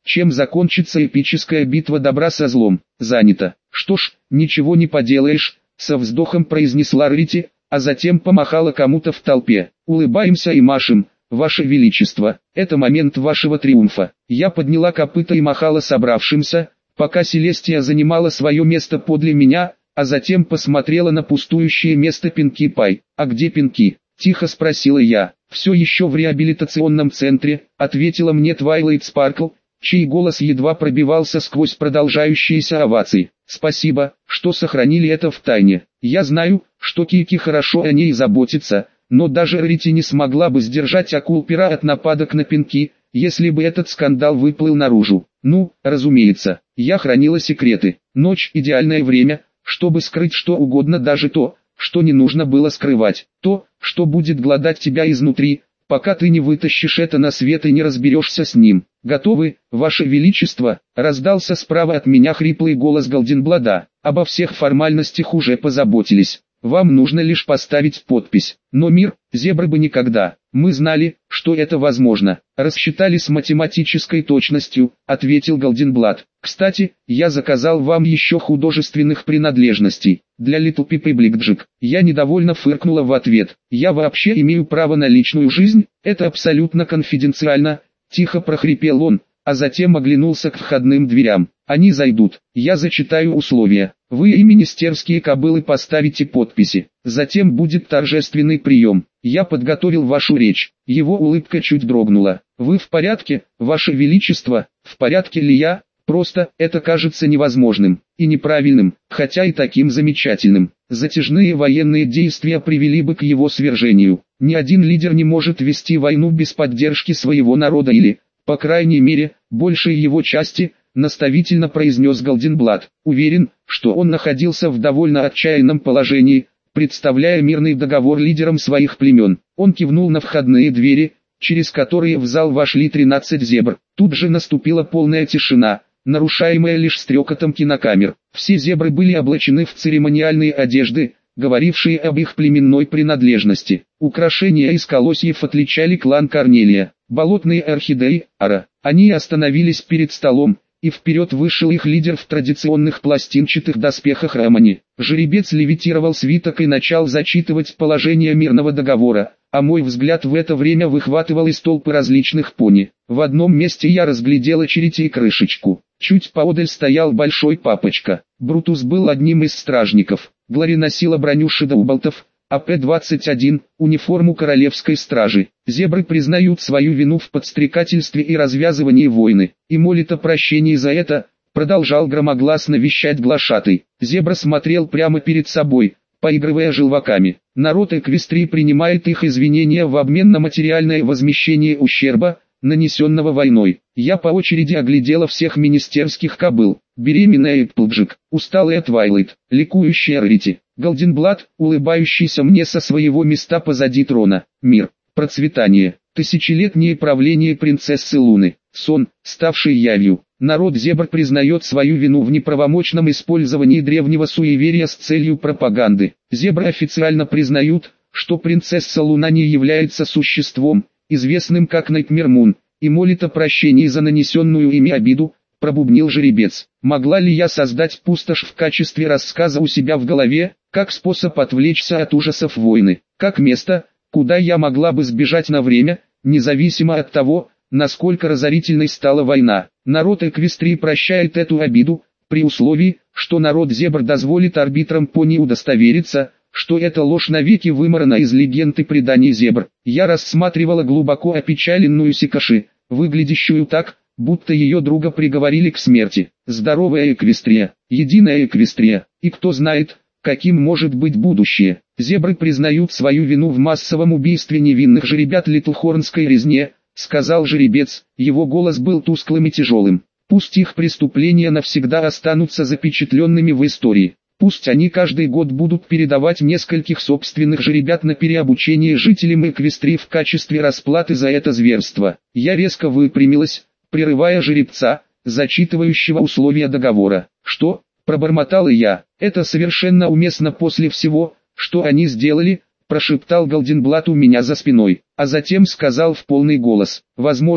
Чем закончится эпическая битва добра со злом? Занято. Что ж, ничего не поделаешь, со вздохом произнесла Рарити, а затем помахала кому-то в толпе. Улыбаемся и машем, Ваше Величество, это момент вашего триумфа. Я подняла копыта и махала собравшимся, пока Селестия занимала свое место подле меня, а затем посмотрела на пустующее место Пинки Пай. «А где Пинки?» – тихо спросила я. «Все еще в реабилитационном центре», – ответила мне Твайлайт Спаркл, чей голос едва пробивался сквозь продолжающиеся овации. «Спасибо, что сохранили это в тайне. Я знаю, что Кики хорошо о ней заботится, но даже Рарити не смогла бы сдержать акул-пера от нападок на Пинки, если бы этот скандал выплыл наружу. Ну, разумеется, я хранила секреты. Ночь – идеальное время, чтобы скрыть что угодно, даже то, что не нужно было скрывать. То, что будет глодать тебя изнутри, пока ты не вытащишь это на свет и не разберешься с ним. Готовы, Ваше Величество?» – раздался справа от меня хриплый голос Голденблада. «Обо всех формальностях уже позаботились. Вам нужно лишь поставить подпись. Но мир, зебры бы никогда. Мы знали, что это возможно. Рассчитали с математической точностью», — ответил Голденблад. «Кстати, я заказал вам еще художественных принадлежностей. Для Little Pip и Бликджик». Я недовольно фыркнула в ответ. «Я вообще имею право на личную жизнь? Это абсолютно конфиденциально», — тихо прохрипел он, а затем оглянулся к входным дверям. «Они зайдут. Я зачитаю условия. Вы и министерские кобылы поставите подписи. Затем будет торжественный прием. Я подготовил вашу речь». Его улыбка чуть дрогнула. «Вы в порядке, Ваше Величество?» «В порядке ли я? Просто, это кажется невозможным и неправильным, хотя и таким замечательным. Затяжные военные действия привели бы к его свержению. Ни один лидер не может вести войну без поддержки своего народа или, по крайней мере, большей его части», наставительно произнес Голденблад. «Уверен, что он находился в довольно отчаянном положении, представляя мирный договор лидерам своих племен». Он кивнул на входные двери, через которые в зал вошли тринадцать зебр. Тут же наступила полная тишина, нарушаемая лишь стрекотом кинокамер. Все зебры были облачены в церемониальные одежды, говорившие об их племенной принадлежности. Украшения из колосьев отличали клан Корнелия. Болотные орхидеи, ара. Они остановились перед столом, и вперед вышел их лидер в традиционных пластинчатых доспехах Рамани. Жеребец левитировал свиток и начал зачитывать положение мирного договора, а мой взгляд в это время выхватывал из толпы различных пони. В одном месте я разглядел очередь и крышечку. Чуть поодаль стоял большой папочка. Брутус был одним из стражников. Глори носила броню шедоуболтов, а П двадцать один – униформу королевской стражи. Зебры признают свою вину в подстрекательстве и развязывании войны, и молят о прощении за это, продолжал громогласно вещать глашатый. Зебра смотрел прямо перед собой, поигрывая желваками. Народ Эквестрии принимает их извинения в обмен на материальное возмещение ущерба, нанесенного войной. Я по очереди оглядела всех министерских кобыл. Беременная Эпплджик, усталая Твайлайт, ликующая Рарити, Голденблад, улыбающийся мне со своего места позади трона. Мир, процветание, тысячелетнее правление принцессы Луны, сон, ставший явью. Народ зебр признает свою вину в неправомочном использовании древнего суеверия с целью пропаганды. Зебры официально признают, что принцесса Луна не является существом, известным как Найтмер Мун, и молит о прощении за нанесенную ими обиду, пробубнил жеребец. Могла ли я создать пустошь в качестве рассказа у себя в голове, как способ отвлечься от ужасов войны, как место, куда я могла бы сбежать на время, независимо от того, насколько разорительной стала война? Народ Эквестрии прощает эту обиду, при условии, что народ зебр дозволит арбитрам пони удостовериться, что эта ложь навеки вымарана из легенд и преданий зебр. Я рассматривала глубоко опечаленную Сикаши, выглядящую так, будто ее друга приговорили к смерти. Здоровая Эквестрия, единая Эквестрия, и кто знает, каким может быть будущее. Зебры признают свою вину в массовом убийстве невинных жеребят Литлхорнской резне, сказал жеребец, его голос был тусклым и тяжелым. Пусть их преступления навсегда останутся запечатленными в истории. Пусть они каждый год будут передавать нескольких собственных жеребят на переобучение жителям Эквестрии в качестве расплаты за это зверство. Я резко выпрямилась, прерывая жеребца, зачитывающего условия договора. «Что?» – пробормотала я. «Это совершенно уместно после всего, что они сделали», – прошептал Голденблад у меня за спиной, а затем сказал в полный голос. «Возможно,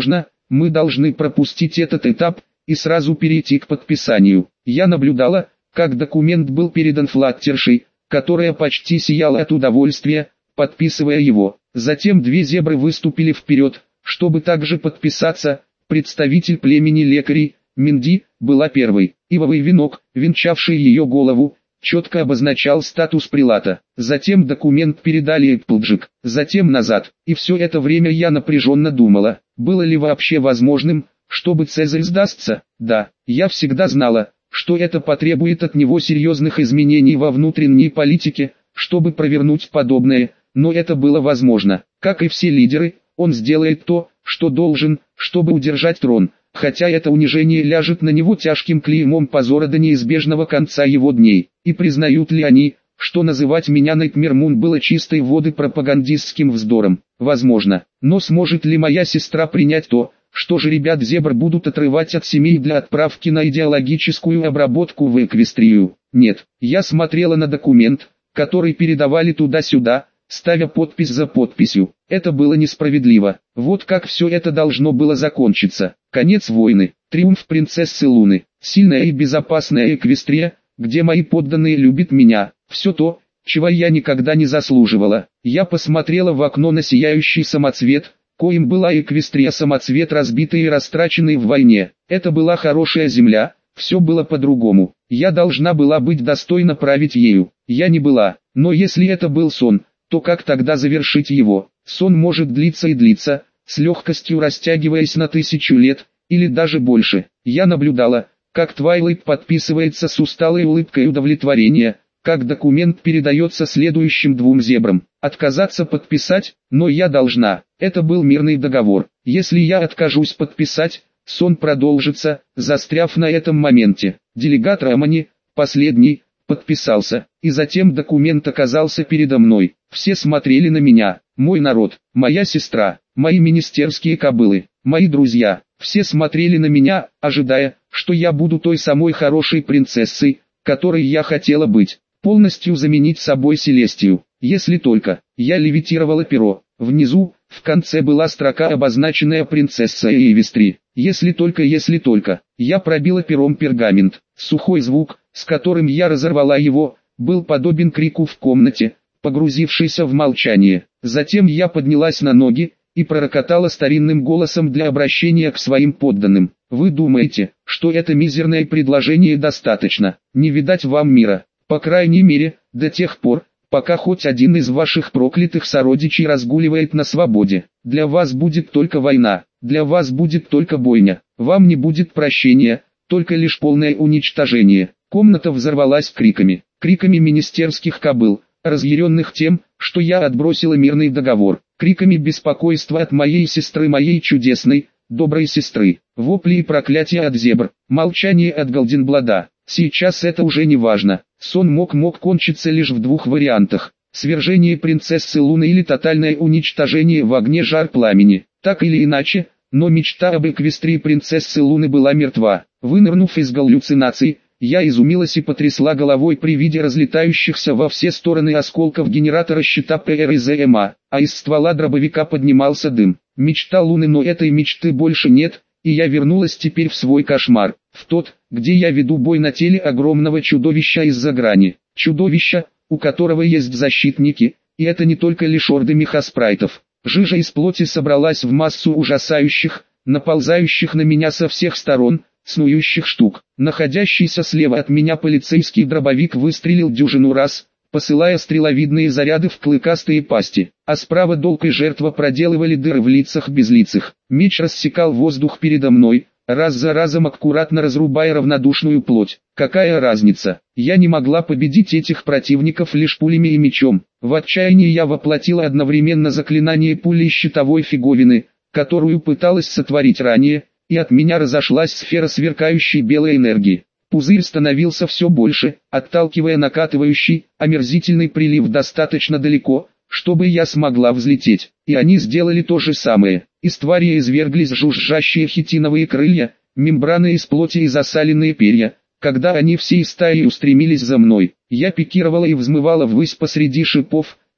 мы должны пропустить этот этап и сразу перейти к подписанию. Я наблюдала, как документ был передан Флаттершей, которая почти сияла от удовольствия, подписывая его. Затем две зебры выступили вперед, чтобы также подписаться. Представитель племени лекарей, Минди, была первой. Ивовый венок, венчавший ее голову, четко обозначал статус прилата. Затем документ передали Эпплджик, затем назад. И все это время я напряженно думала, было ли вообще возможным, чтобы Цезарь сдастся. Да, я всегда знала, что это потребует от него серьезных изменений во внутренней политике, чтобы провернуть подобное, но это было возможно. Как и все лидеры, он сделает то, что должен, чтобы удержать трон, хотя это унижение ляжет на него тяжким клеймом позора до неизбежного конца его дней. И признают ли они, что называть меня Найтмер Мун было чистой воды пропагандистским вздором? Возможно. Но сможет ли моя сестра принять то, что же ребят зебр будут отрывать от семей для отправки на идеологическую обработку в Эквестрию? Нет. Я смотрела на документ, который передавали туда-сюда, ставя подпись за подписью. Это было несправедливо. Вот как все это должно было закончиться. Конец войны. Триумф принцессы Луны. Сильная и безопасная Эквестрия, где мои подданные любят меня. Все то, чего я никогда не заслуживала. Я посмотрела в окно на сияющий самоцвет, коим была Эквестрия, самоцвет, разбитый и растраченный в войне. Это была хорошая земля, все было по-другому. Я должна была быть достойна править ею. Я не была. Но если это был сон, то как тогда завершить его? Сон может длиться и длиться, с легкостью растягиваясь на тысячу лет, или даже больше. Я наблюдала, как Твайлайт подписывается с усталой улыбкой удовлетворения, как документ передается следующим двум зебрам. Отказаться подписать, но я должна. Это был мирный договор. Если я откажусь подписать, сон продолжится, застряв на этом моменте. Делегат Романи, последний, подписался, и затем документ оказался передо мной. Все смотрели на меня, мой народ, моя сестра, мои министерские кобылы, мои друзья. Все смотрели на меня, ожидая, что я буду той самой хорошей принцессой, которой я хотела быть, полностью заменить собой Селестию. Если только, я левитировала перо, внизу, в конце была строка, обозначенная принцесса Эйвестри. Если только, если только, я пробила пером пергамент. Сухой звук, с которым я разорвала его, был подобен крику в комнате, погрузившейся в молчание. Затем я поднялась на ноги и пророкотала старинным голосом для обращения к своим подданным. Вы думаете, что это мизерное предложение достаточно? Не видать вам мира, по крайней мере, до тех пор, пока хоть один из ваших проклятых сородичей разгуливает на свободе. Для вас будет только война, для вас будет только бойня, вам не будет прощения, только лишь полное уничтожение. Комната взорвалась криками, криками министерских кобыл, разъяренных тем, что я отбросила мирный договор, криками беспокойства от моей сестры, моей чудесной, доброй сестры, вопли и проклятия от зебр, молчание от Голденблада. Сейчас это уже не важно. Сон мог мог кончиться лишь в двух вариантах: свержение принцессы Луны или тотальное уничтожение в огне жар пламени. Так или иначе, но мечта об Эквестрии принцессы Луны была мертва. Вынырнув из галлюцинаций, я изумилась и потрясла головой при виде разлетающихся во все стороны осколков генератора щита ПРЗМА, а из ствола дробовика поднимался дым. Мечта Луны, но этой мечты больше нет, и я вернулась теперь в свой кошмар, в тот, где я веду бой на теле огромного чудовища из-за грани. Чудовища, у которого есть защитники, и это не только лишь орды мехаспрайтов. Жижа из плоти собралась в массу ужасающих, наползающих на меня со всех сторон, снующих штук. Находящийся слева от меня полицейский дробовик выстрелил дюжину раз, посылая стреловидные заряды в клыкастые пасти, а справа долг и жертва проделывали дыры в лицах безлицых. Меч рассекал воздух передо мной, раз за разом аккуратно разрубая равнодушную плоть. Какая разница? Я не могла победить этих противников лишь пулями и мечом. В отчаянии я воплотила одновременно заклинание пули и щитовой фиговины, которую пыталась сотворить ранее, и от меня разошлась сфера сверкающей белой энергии. Пузырь становился все больше, отталкивая накатывающий, омерзительный прилив достаточно далеко, чтобы я смогла взлететь. И они сделали то же самое. Из твари извергались жужжащие хитиновые крылья, мембраны из плоти и засаленные перья. Когда они всей стаей устремились за мной, я пикировала и взмывала ввысь посреди шипов,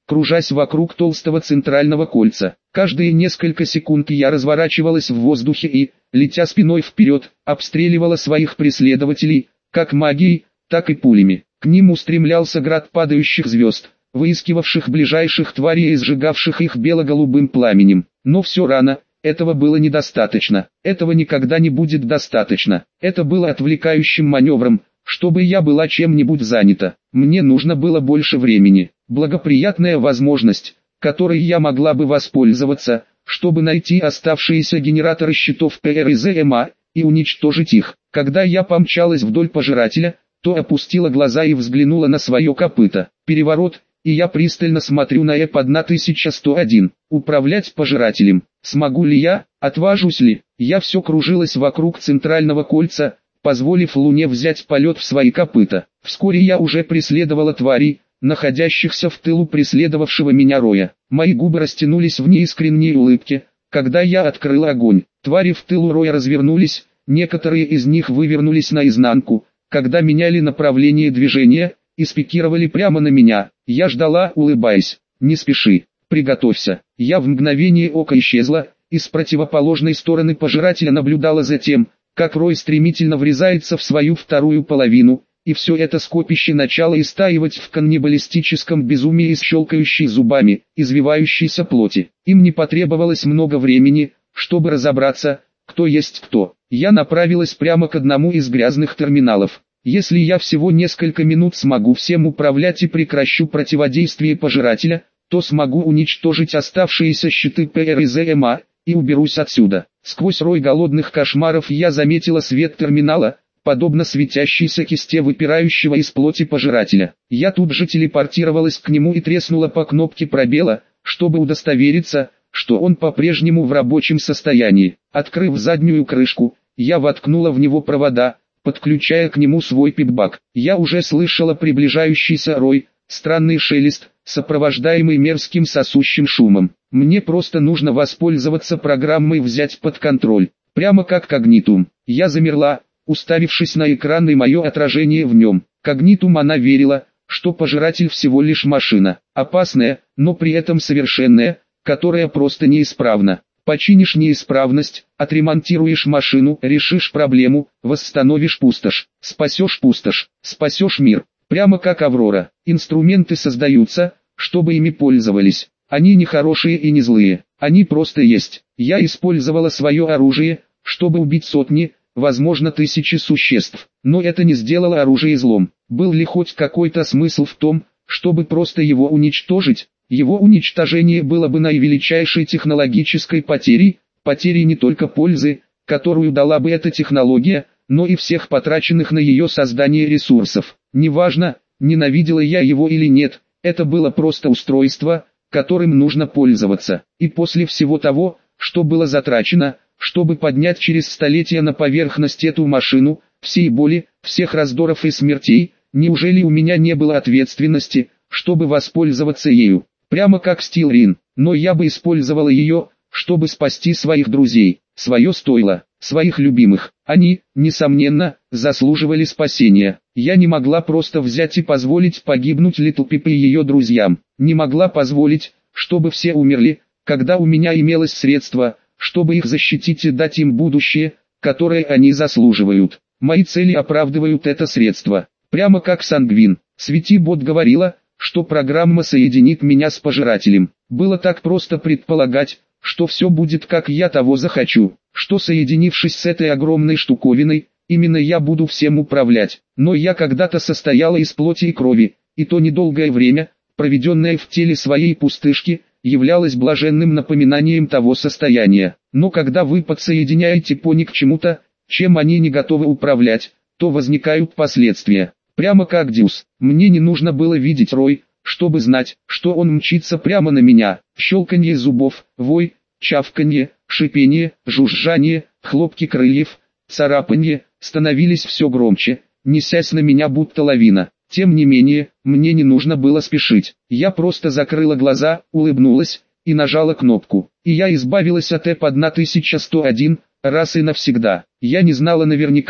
кружась вокруг толстого центрального кольца. Каждые несколько секунд я разворачивалась в воздухе и, летя спиной вперед, обстреливала своих преследователей, как магией, так и пулями. К ним устремлялся град падающих звезд, выискивавших ближайших тварей и сжигавших их бело-голубым пламенем. Но все рано, этого было недостаточно, этого никогда не будет достаточно. Это было отвлекающим маневром, чтобы я была чем-нибудь занята. Мне нужно было больше времени, благоприятная возможность, которой я могла бы воспользоваться, чтобы найти оставшиеся генераторы щитов ПР и ЗМА, и уничтожить их. Когда я помчалась вдоль пожирателя, то опустила глаза и взглянула на свое копыто. Переворот, и я пристально смотрю на Эп тысяча сто один. Управлять пожирателем. Смогу ли я, отважусь ли? Я все кружилась вокруг центрального кольца, позволив Луне взять полет в свои копыта. Вскоре я уже преследовала тварей, находящихся в тылу преследовавшего меня Роя. Мои губы растянулись в неискренней улыбке, когда я открыла огонь. Твари в тылу Роя развернулись, некоторые из них вывернулись наизнанку, когда меняли направление движения, и спикировали прямо на меня. Я ждала, улыбаясь. «Не спеши, приготовься». Я в мгновение ока исчезла, и с противоположной стороны пожирателя наблюдала за тем, как Рой стремительно врезается в свою вторую половину, и все это скопище начало истаивать в каннибалистическом безумии с щелкающей зубами, извивающейся плоти. Им не потребовалось много времени, чтобы разобраться, кто есть кто. Я направилась прямо к одному из грязных терминалов. Если я всего несколько минут смогу всем управлять и прекращу противодействие пожирателя, то смогу уничтожить оставшиеся щиты ПР и ЗМА, и уберусь отсюда. Сквозь рой голодных кошмаров я заметила свет терминала, подобно светящейся кисте выпирающего из плоти пожирателя. Я тут же телепортировалась к нему и треснула по кнопке пробела, чтобы удостовериться, что он по-прежнему в рабочем состоянии. Открыв заднюю крышку, я воткнула в него провода, подключая к нему свой пипбак. Я уже слышала приближающийся рой, странный шелест, сопровождаемый мерзким сосущим шумом. Мне просто нужно воспользоваться программой «Взять под контроль», прямо как Когнитум. Я замерла, уставившись на экран и мое отражение в нем. Когнитум она верила, что пожиратель всего лишь машина, опасная, но при этом совершенная, которая просто неисправна. Починишь неисправность, отремонтируешь машину, решишь проблему, восстановишь пустошь, спасешь пустошь, спасешь мир. Прямо как Аврора. Инструменты создаются, чтобы ими пользовались. Они не хорошие и не злые, они просто есть. Я использовала свое оружие, чтобы убить сотни, возможно тысячи существ. Но это не сделало оружие злом. Был ли хоть какой-то смысл в том, чтобы просто его уничтожить? Его уничтожение было бы наивеличайшей технологической потерей, потерей не только пользы, которую дала бы эта технология, но и всех потраченных на ее создание ресурсов. Неважно, ненавидела я его или нет, это было просто устройство, которым нужно пользоваться. И после всего того, что было затрачено, чтобы поднять через столетия на поверхность эту машину, всей боли, всех раздоров и смертей, неужели у меня не было ответственности, чтобы воспользоваться ею? Прямо как Стилрин, но я бы использовала ее, чтобы спасти своих друзей, свое стойло, своих любимых. Они, несомненно, заслуживали спасения. Я не могла просто взять и позволить погибнуть Литл Пип и ее друзьям. Не могла позволить, чтобы все умерли, когда у меня имелось средство, чтобы их защитить и дать им будущее, которое они заслуживают. Мои цели оправдывают это средство. Прямо как Сангвин. Свети-бот говорила, что программа соединит меня с пожирателем. Было так просто предполагать, что все будет как я того захочу, что соединившись с этой огромной штуковиной, именно я буду всем управлять. Но я когда-то состояла из плоти и крови, и то недолгое время, проведенное в теле своей пустышки, являлось блаженным напоминанием того состояния. Но когда вы подсоединяете пони к чему-то, чем они не готовы управлять, то возникают последствия. Прямо как Дьюс. Мне не нужно было видеть рой, чтобы знать, что он мчится прямо на меня. Щелканье зубов, вой, чавканье, шипение, жужжание, хлопки крыльев, царапанье, становились все громче, несясь на меня будто лавина. Тем не менее, мне не нужно было спешить. Я просто закрыла глаза, улыбнулась, и нажала кнопку. И я избавилась от Эп тысяча сто один, раз и навсегда. Я не знала наверняка,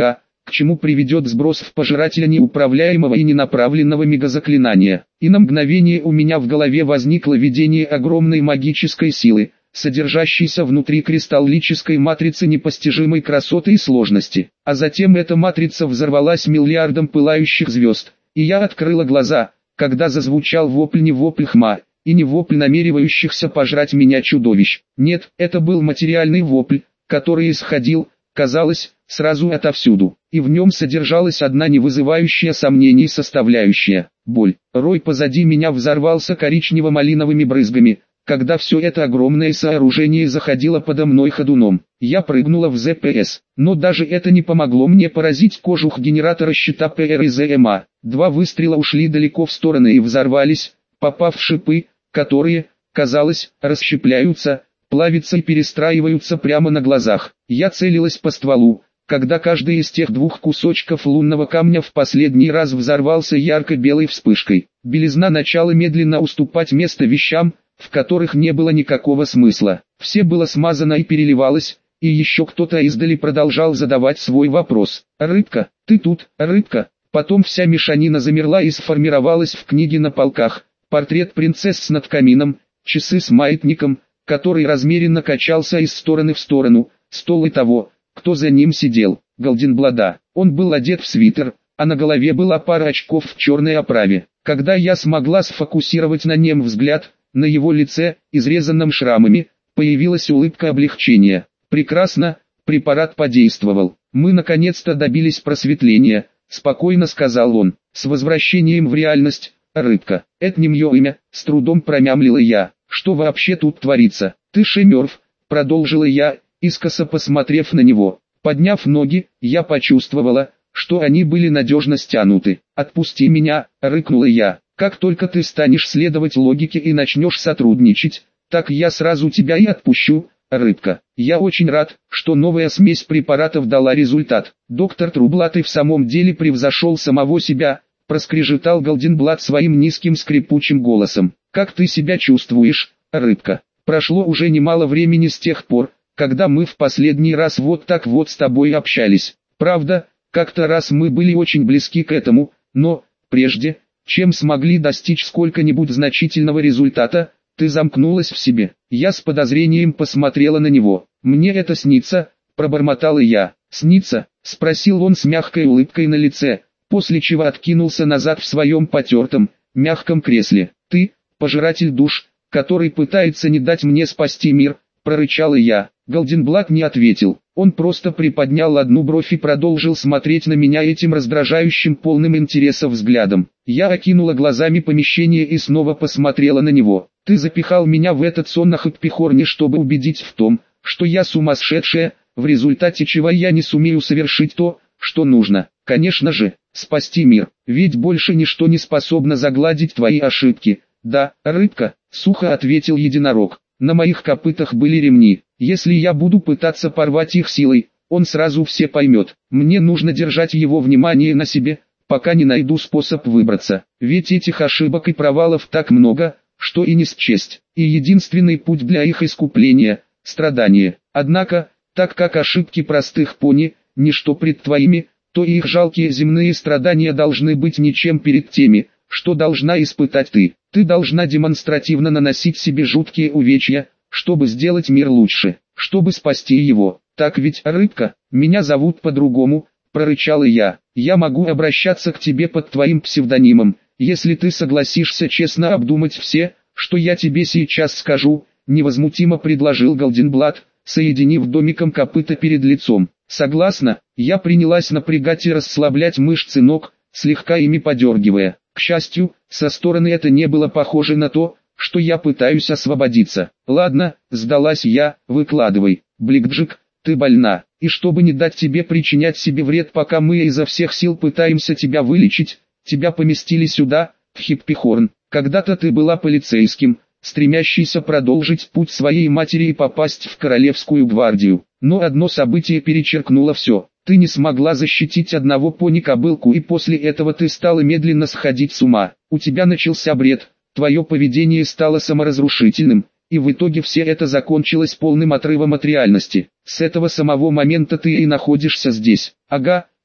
к чему приведет сброс в пожирателя неуправляемого и ненаправленного мегазаклинания. И на мгновение у меня в голове возникло видение огромной магической силы, содержащейся внутри кристаллической матрицы непостижимой красоты и сложности. А затем эта матрица взорвалась миллиардом пылающих звезд, и я открыла глаза, когда зазвучал вопль не вопль хма, и не вопль намеревающихся пожрать меня чудовищ. Нет, это был материальный вопль, который исходил, казалось, сразу отовсюду, и в нем содержалась одна не вызывающая сомнений составляющая – боль. Рой позади меня взорвался коричнево-малиновыми брызгами, когда все это огромное сооружение заходило подо мной ходуном. Я прыгнула в зэ пэ эс, но даже это не помогло мне поразить кожух генератора щита пэ эр и зэ эм а. Два выстрела ушли далеко в стороны и взорвались, попав в шипы, которые, казалось, расщепляются, плавятся и перестраиваются прямо на глазах. Я целилась по стволу, когда каждый из тех двух кусочков лунного камня в последний раз взорвался ярко-белой вспышкой. Белизна начала медленно уступать место вещам, в которых не было никакого смысла. Все было смазано и переливалось, и еще кто-то издали продолжал задавать свой вопрос. «Рыбка, ты тут, рыбка?» Потом вся мешанина замерла и сформировалась в книге на полках. Портрет принцесс над камином, часы с маятником, который размеренно качался из стороны в сторону, стол и того, кто за ним сидел, Голденблада. Он был одет в свитер, а на голове была пара очков в черной оправе. Когда я смогла сфокусировать на нем взгляд, на его лице, изрезанном шрамами, появилась улыбка облегчения. «Прекрасно, препарат подействовал. Мы наконец-то добились просветления», — спокойно сказал он. «С возвращением в реальность, рыбка». «Это не мое имя», — с трудом промямлила я. «Что вообще тут творится?» «Ты же мертв», — продолжила я, искоса посмотрев на него. Подняв ноги, я почувствовала, что они были надежно стянуты. «Отпусти меня», — рыкнула я. «Как только ты станешь следовать логике и начнешь сотрудничать, так я сразу тебя и отпущу, рыбка». Я очень рад, что новая смесь препаратов дала результат. Доктор Трублат и в самом деле превзошел самого себя, проскрежетал Голденблад своим низким скрипучим голосом. «Как ты себя чувствуешь, рыбка? Прошло уже немало времени с тех пор, когда мы в последний раз вот так вот с тобой общались. Правда, как-то раз мы были очень близки к этому, но, прежде, чем смогли достичь сколько-нибудь значительного результата, ты замкнулась в себе». Я с подозрением посмотрела на него. «Мне это снится», — пробормотала я. «Снится?» — спросил он с мягкой улыбкой на лице, после чего откинулся назад в своем потертом, мягком кресле. «Ты, пожиратель душ, который пытается не дать мне спасти мир», — прорычала я. Голденблад не ответил. Он просто приподнял одну бровь и продолжил смотреть на меня этим раздражающим полным интереса взглядом. Я окинула глазами помещение и снова посмотрела на него. «Ты запихал меня в этот сон на Хатпихорне, чтобы убедить в том, что я сумасшедшая, в результате чего я не сумею совершить то, что нужно. Конечно же, спасти мир, ведь больше ничто не способно загладить твои ошибки». «Да, рыбка», — сухо ответил единорог. «На моих копытах были ремни. Если я буду пытаться порвать их силой, он сразу все поймет. Мне нужно держать его внимание на себе, пока не найду способ выбраться. Ведь этих ошибок и провалов так много, что и не счесть. И единственный путь для их искупления – страдание. Однако, так как ошибки простых пони – ничто пред твоими, то и их жалкие земные страдания должны быть ничем перед теми, что должна испытать ты. Ты должна демонстративно наносить себе жуткие увечья, чтобы сделать мир лучше, чтобы спасти его. Так ведь, рыбка, меня зовут по-другому», — прорычала я. «Я могу обращаться к тебе под твоим псевдонимом, если ты согласишься честно обдумать все, что я тебе сейчас скажу», — невозмутимо предложил Голденблад, соединив домиком копыта перед лицом. «Согласна», — я принялась напрягать и расслаблять мышцы ног, слегка ими подергивая. К счастью, со стороны это не было похоже на то, что я пытаюсь освободиться. «Ладно», — сдалась я, — «выкладывай». «Бликджик, ты больна, и чтобы не дать тебе причинять себе вред, пока мы изо всех сил пытаемся тебя вылечить, тебя поместили сюда, в Хиппихорн. Когда-то ты была полицейским, стремящийся продолжить путь своей матери и попасть в Королевскую гвардию. Но одно событие перечеркнуло все. Ты не смогла защитить одного пони-кобылку, и после этого ты стала медленно сходить с ума. У тебя начался бред, твое поведение стало саморазрушительным, и в итоге все это закончилось полным отрывом от реальности. С этого самого момента ты и находишься здесь». «Ага»,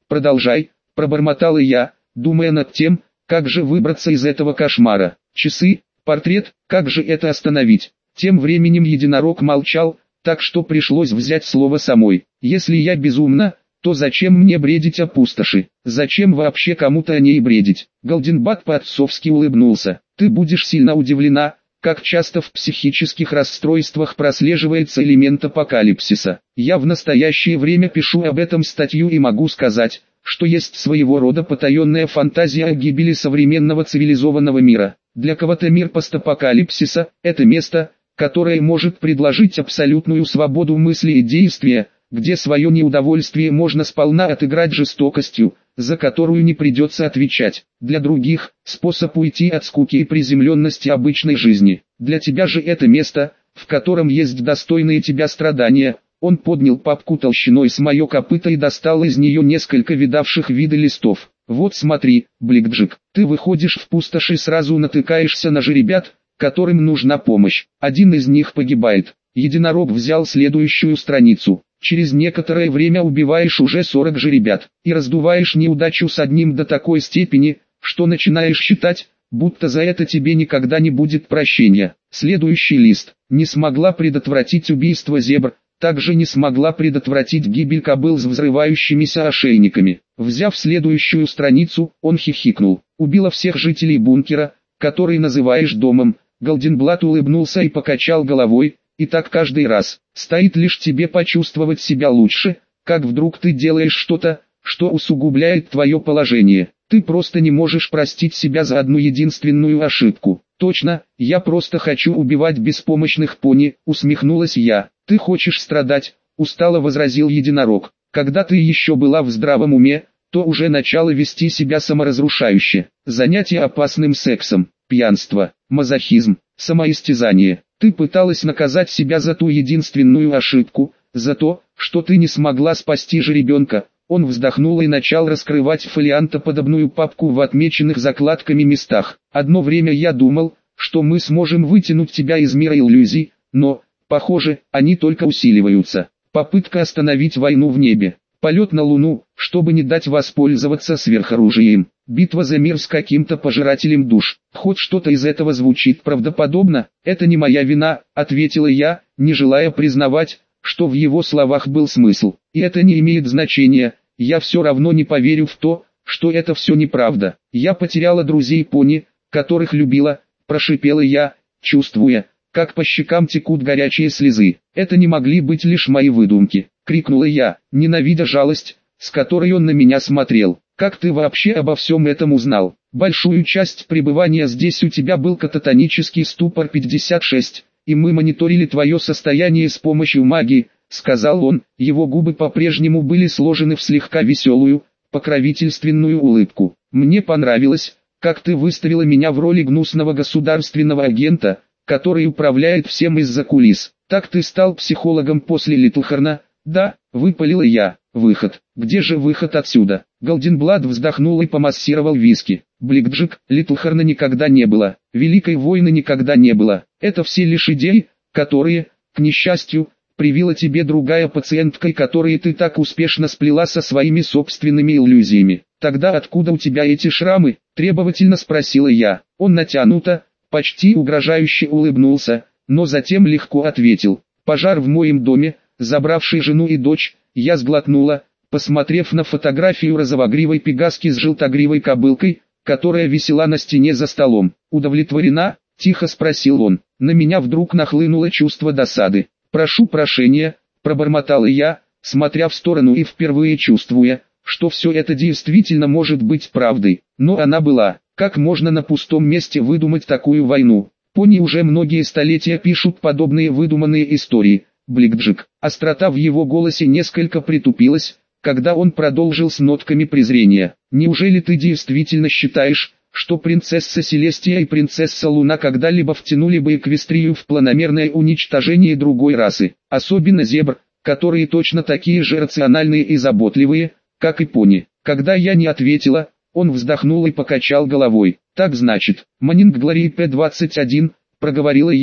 продолжай, пробормотала я, думая над тем, как же выбраться из этого кошмара. Часы, портрет, как же это остановить? Тем временем единорог молчал, так что пришлось взять слово самой. Если я безумна, то зачем мне бредить о пустоши? Зачем вообще кому-то о ней бредить? Голденбак по-отцовски улыбнулся. Ты будешь сильно удивлена, как часто в психических расстройствах прослеживается элемент апокалипсиса. Я в настоящее время пишу об этом статью и могу сказать, что есть своего рода потаенная фантазия о гибели современного цивилизованного мира. Для кого-то мир постапокалипсиса – это место, которое может предложить абсолютную свободу мысли и действия, где свое неудовольствие можно сполна отыграть жестокостью, за которую не придется отвечать. Для других – способ уйти от скуки и приземленности обычной жизни. Для тебя же это место, в котором есть достойные тебя страдания. Он поднял папку толщиной с мое копыто и достал из нее несколько видавших виды листов. Вот смотри, Бликджик, ты выходишь в пустошь и сразу натыкаешься на жеребят, которым нужна помощь. Один из них погибает. Единорог взял следующую страницу. Через некоторое время убиваешь уже сорок жеребят, и раздуваешь неудачу с одним до такой степени, что начинаешь считать, будто за это тебе никогда не будет прощения. Следующий лист. Не смогла предотвратить убийство зебр, также не смогла предотвратить гибель кобыл с взрывающимися ошейниками. Взяв следующую страницу, он хихикнул. Убила всех жителей бункера, который называешь домом. Голденблат улыбнулся и покачал головой. И так каждый раз. Стоит лишь тебе почувствовать себя лучше, как вдруг ты делаешь что-то, что усугубляет твое положение. Ты просто не можешь простить себя за одну единственную ошибку. Точно, я просто хочу убивать беспомощных пони, усмехнулась я. Ты хочешь страдать, устало возразил единорог. Когда ты еще была в здравом уме, то уже начала вести себя саморазрушающе. Занятие опасным сексом, пьянство, мазохизм, самоистязание. Ты пыталась наказать себя за ту единственную ошибку, за то, что ты не смогла спасти жеребенка. Он вздохнул и начал раскрывать фолиантоподобную папку в отмеченных закладками местах. Одно время я думал, что мы сможем вытянуть тебя из мира иллюзий, но, похоже, они только усиливаются. Попытка остановить войну в небе. Полет на Луну, чтобы не дать воспользоваться сверхоружием. Битва за мир с каким-то пожирателем душ. Хоть что-то из этого звучит правдоподобно. Это не моя вина, ответила я, не желая признавать, что в его словах был смысл. И это не имеет значения, я все равно не поверю в то, что это все неправда. Я потеряла друзей пони, которых любила, прошипела я, чувствуя, как по щекам текут горячие слезы. Это не могли быть лишь мои выдумки, крикнула я, ненавидя жалость, с которой он на меня смотрел. Как ты вообще обо всем этом узнал? Большую часть пребывания здесь у тебя был кататонический ступор пятьдесят шесть, и мы мониторили твое состояние с помощью магии, сказал он. Его губы по-прежнему были сложены в слегка веселую, покровительственную улыбку. Мне понравилось, как ты выставила меня в роли гнусного государственного агента, который управляет всем из-за кулис. Так ты стал психологом после Литлхорна? Да, выпалила я. Выход. Где же выход отсюда? Голденблат вздохнул и помассировал виски. Бликджик, Литлхорна никогда не было. Великой войны никогда не было. Это все лишь идеи, которые, к несчастью, привила тебе другая пациентка, которые ты так успешно сплела со своими собственными иллюзиями. Тогда откуда у тебя эти шрамы? Требовательно спросила я. Он натянуто, почти угрожающе улыбнулся, но затем легко ответил. Пожар в моем доме, забравший жену и дочь. Я сглотнула, посмотрев на фотографию розовогривой пегаски с желтогривой кобылкой, которая висела на стене за столом. «Удовлетворена?» – тихо спросил он. На меня вдруг нахлынуло чувство досады. «Прошу прощения», – пробормотала я, смотря в сторону и впервые чувствуя, что все это действительно может быть правдой. Но она была. Как можно на пустом месте выдумать такую войну? Пони уже многие столетия пишут подобные выдуманные истории. Бликджик. Острота в его голосе несколько притупилась, когда он продолжил с нотками презрения. «Неужели ты действительно считаешь, что принцесса Селестия и принцесса Луна когда-либо втянули бы Эквестрию в планомерное уничтожение другой расы, особенно зебр, которые точно такие же рациональные и заботливые, как и пони?» Когда я не ответила, он вздохнул и покачал головой. «Так значит, Маннинг Глории П двадцать один», проговорила я,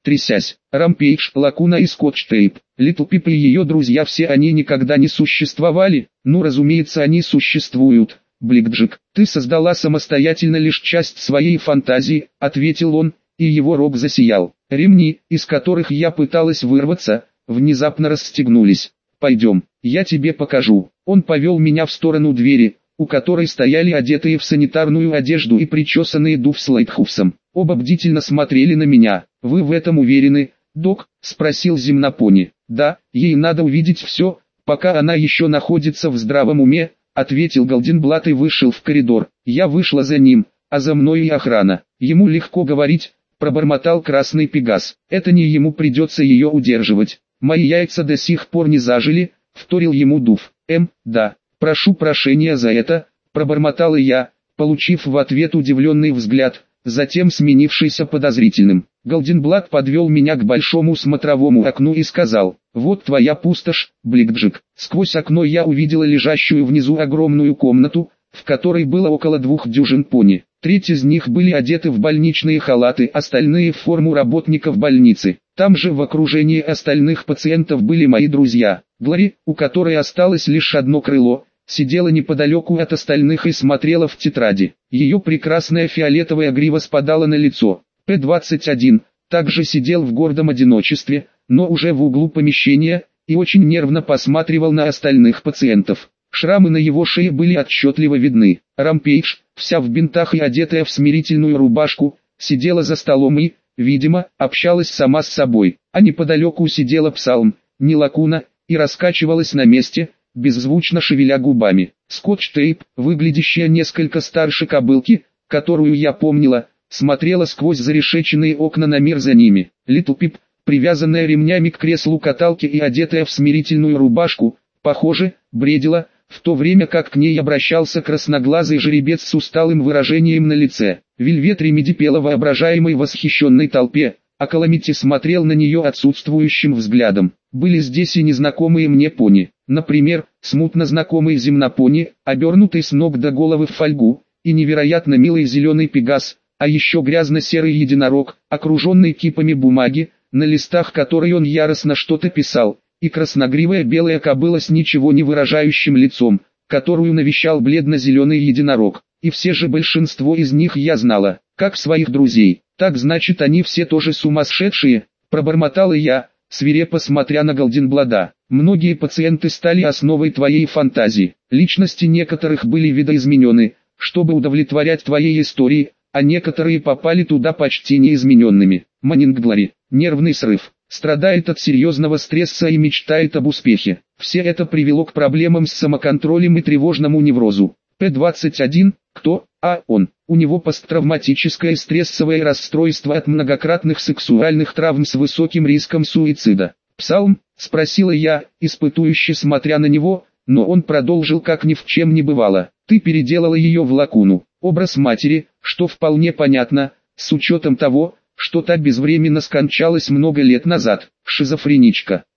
трясясь. Рампейдж, Лакуна и Скотч-Тейп. Литл Пип и ее друзья, все они никогда не существовали? Ну, разумеется, они существуют. Бликджик, ты создала самостоятельно лишь часть своей фантазии, ответил он, и его рог засиял. Ремни, из которых я пыталась вырваться, внезапно расстегнулись. Пойдем, я тебе покажу. Он повел меня в сторону двери, у которой стояли одетые в санитарную одежду и причесанные Дуф с Лайтхуфсом. Оба бдительно смотрели на меня. Вы в этом уверены, док? Спросил Земнопони. Да, ей надо увидеть все, пока она еще находится в здравом уме, ответил Голденблат и вышел в коридор. Я вышла за ним, а за мной и охрана. Ему легко говорить, пробормотал Красный Пегас. Это не ему придется ее удерживать. Мои яйца до сих пор не зажили, вторил ему Дуф. Эм, да, прошу прощения за это, пробормотала я, получив в ответ удивленный взгляд, затем сменившийся подозрительным. Голденблат подвел меня к большому смотровому окну и сказал: вот твоя пустошь, Бликджик. Сквозь окно я увидела лежащую внизу огромную комнату, в которой было около двух дюжин пони. Треть из них были одеты в больничные халаты, остальные в форму работников больницы. Там же в окружении остальных пациентов были мои друзья. Глори, у которой осталось лишь одно крыло, сидела неподалеку от остальных и смотрела в тетради. Ее прекрасная фиолетовая грива спадала на лицо. П двадцать один также сидел в гордом одиночестве, но уже в углу помещения, и очень нервно посматривал на остальных пациентов. Шрамы на его шее были отчетливо видны. Рампейдж, вся в бинтах и одетая в смирительную рубашку, сидела за столом и, видимо, общалась сама с собой. А неподалеку сидела Псалм, не Лакуна, и раскачивалась на месте, беззвучно шевеля губами. Скотч-Тейп, выглядящая несколько старше кобылки, которую я помнила, смотрела сквозь зарешеченные окна на мир за ними. Литл Пип, привязанная ремнями к креслу каталки и одетая в смирительную рубашку, похоже, бредила, в то время как к ней обращался красноглазый жеребец с усталым выражением на лице. Вельвет Ремеди пела воображаемой восхищенной толпе, а Каламити смотрел на нее отсутствующим взглядом. Были здесь и незнакомые мне пони, например, смутно знакомый Земнопони, обернутый с ног до головы в фольгу, и невероятно милый зеленый Пегас, а еще грязно-серый единорог, окруженный кипами бумаги, на листах которой он яростно что-то писал, и красногривая белая кобыла с ничего не выражающим лицом, которую навещал бледно-зеленый единорог. И все же большинство из них я знала, как своих друзей. Так значит, они все тоже сумасшедшие, пробормотала я, свирепо смотря на Голденблада. Многие пациенты стали основой твоей фантазии. Личности некоторых были видоизменены, чтобы удовлетворять твоей истории, а некоторые попали туда почти неизмененными. Маннингглори, нервный срыв, страдает от серьезного стресса и мечтает об успехе. Все это привело к проблемам с самоконтролем и тревожному неврозу. П двадцать один, кто? А он. У него посттравматическое стрессовое расстройство от многократных сексуальных травм с высоким риском суицида. Псалм, спросила я, испытующе смотря на него, но он продолжил как ни в чем не бывало. Ты переделала ее в Лакуну, образ матери, что вполне понятно, с учетом того, что та безвременно скончалась много лет назад. Шизофреничка.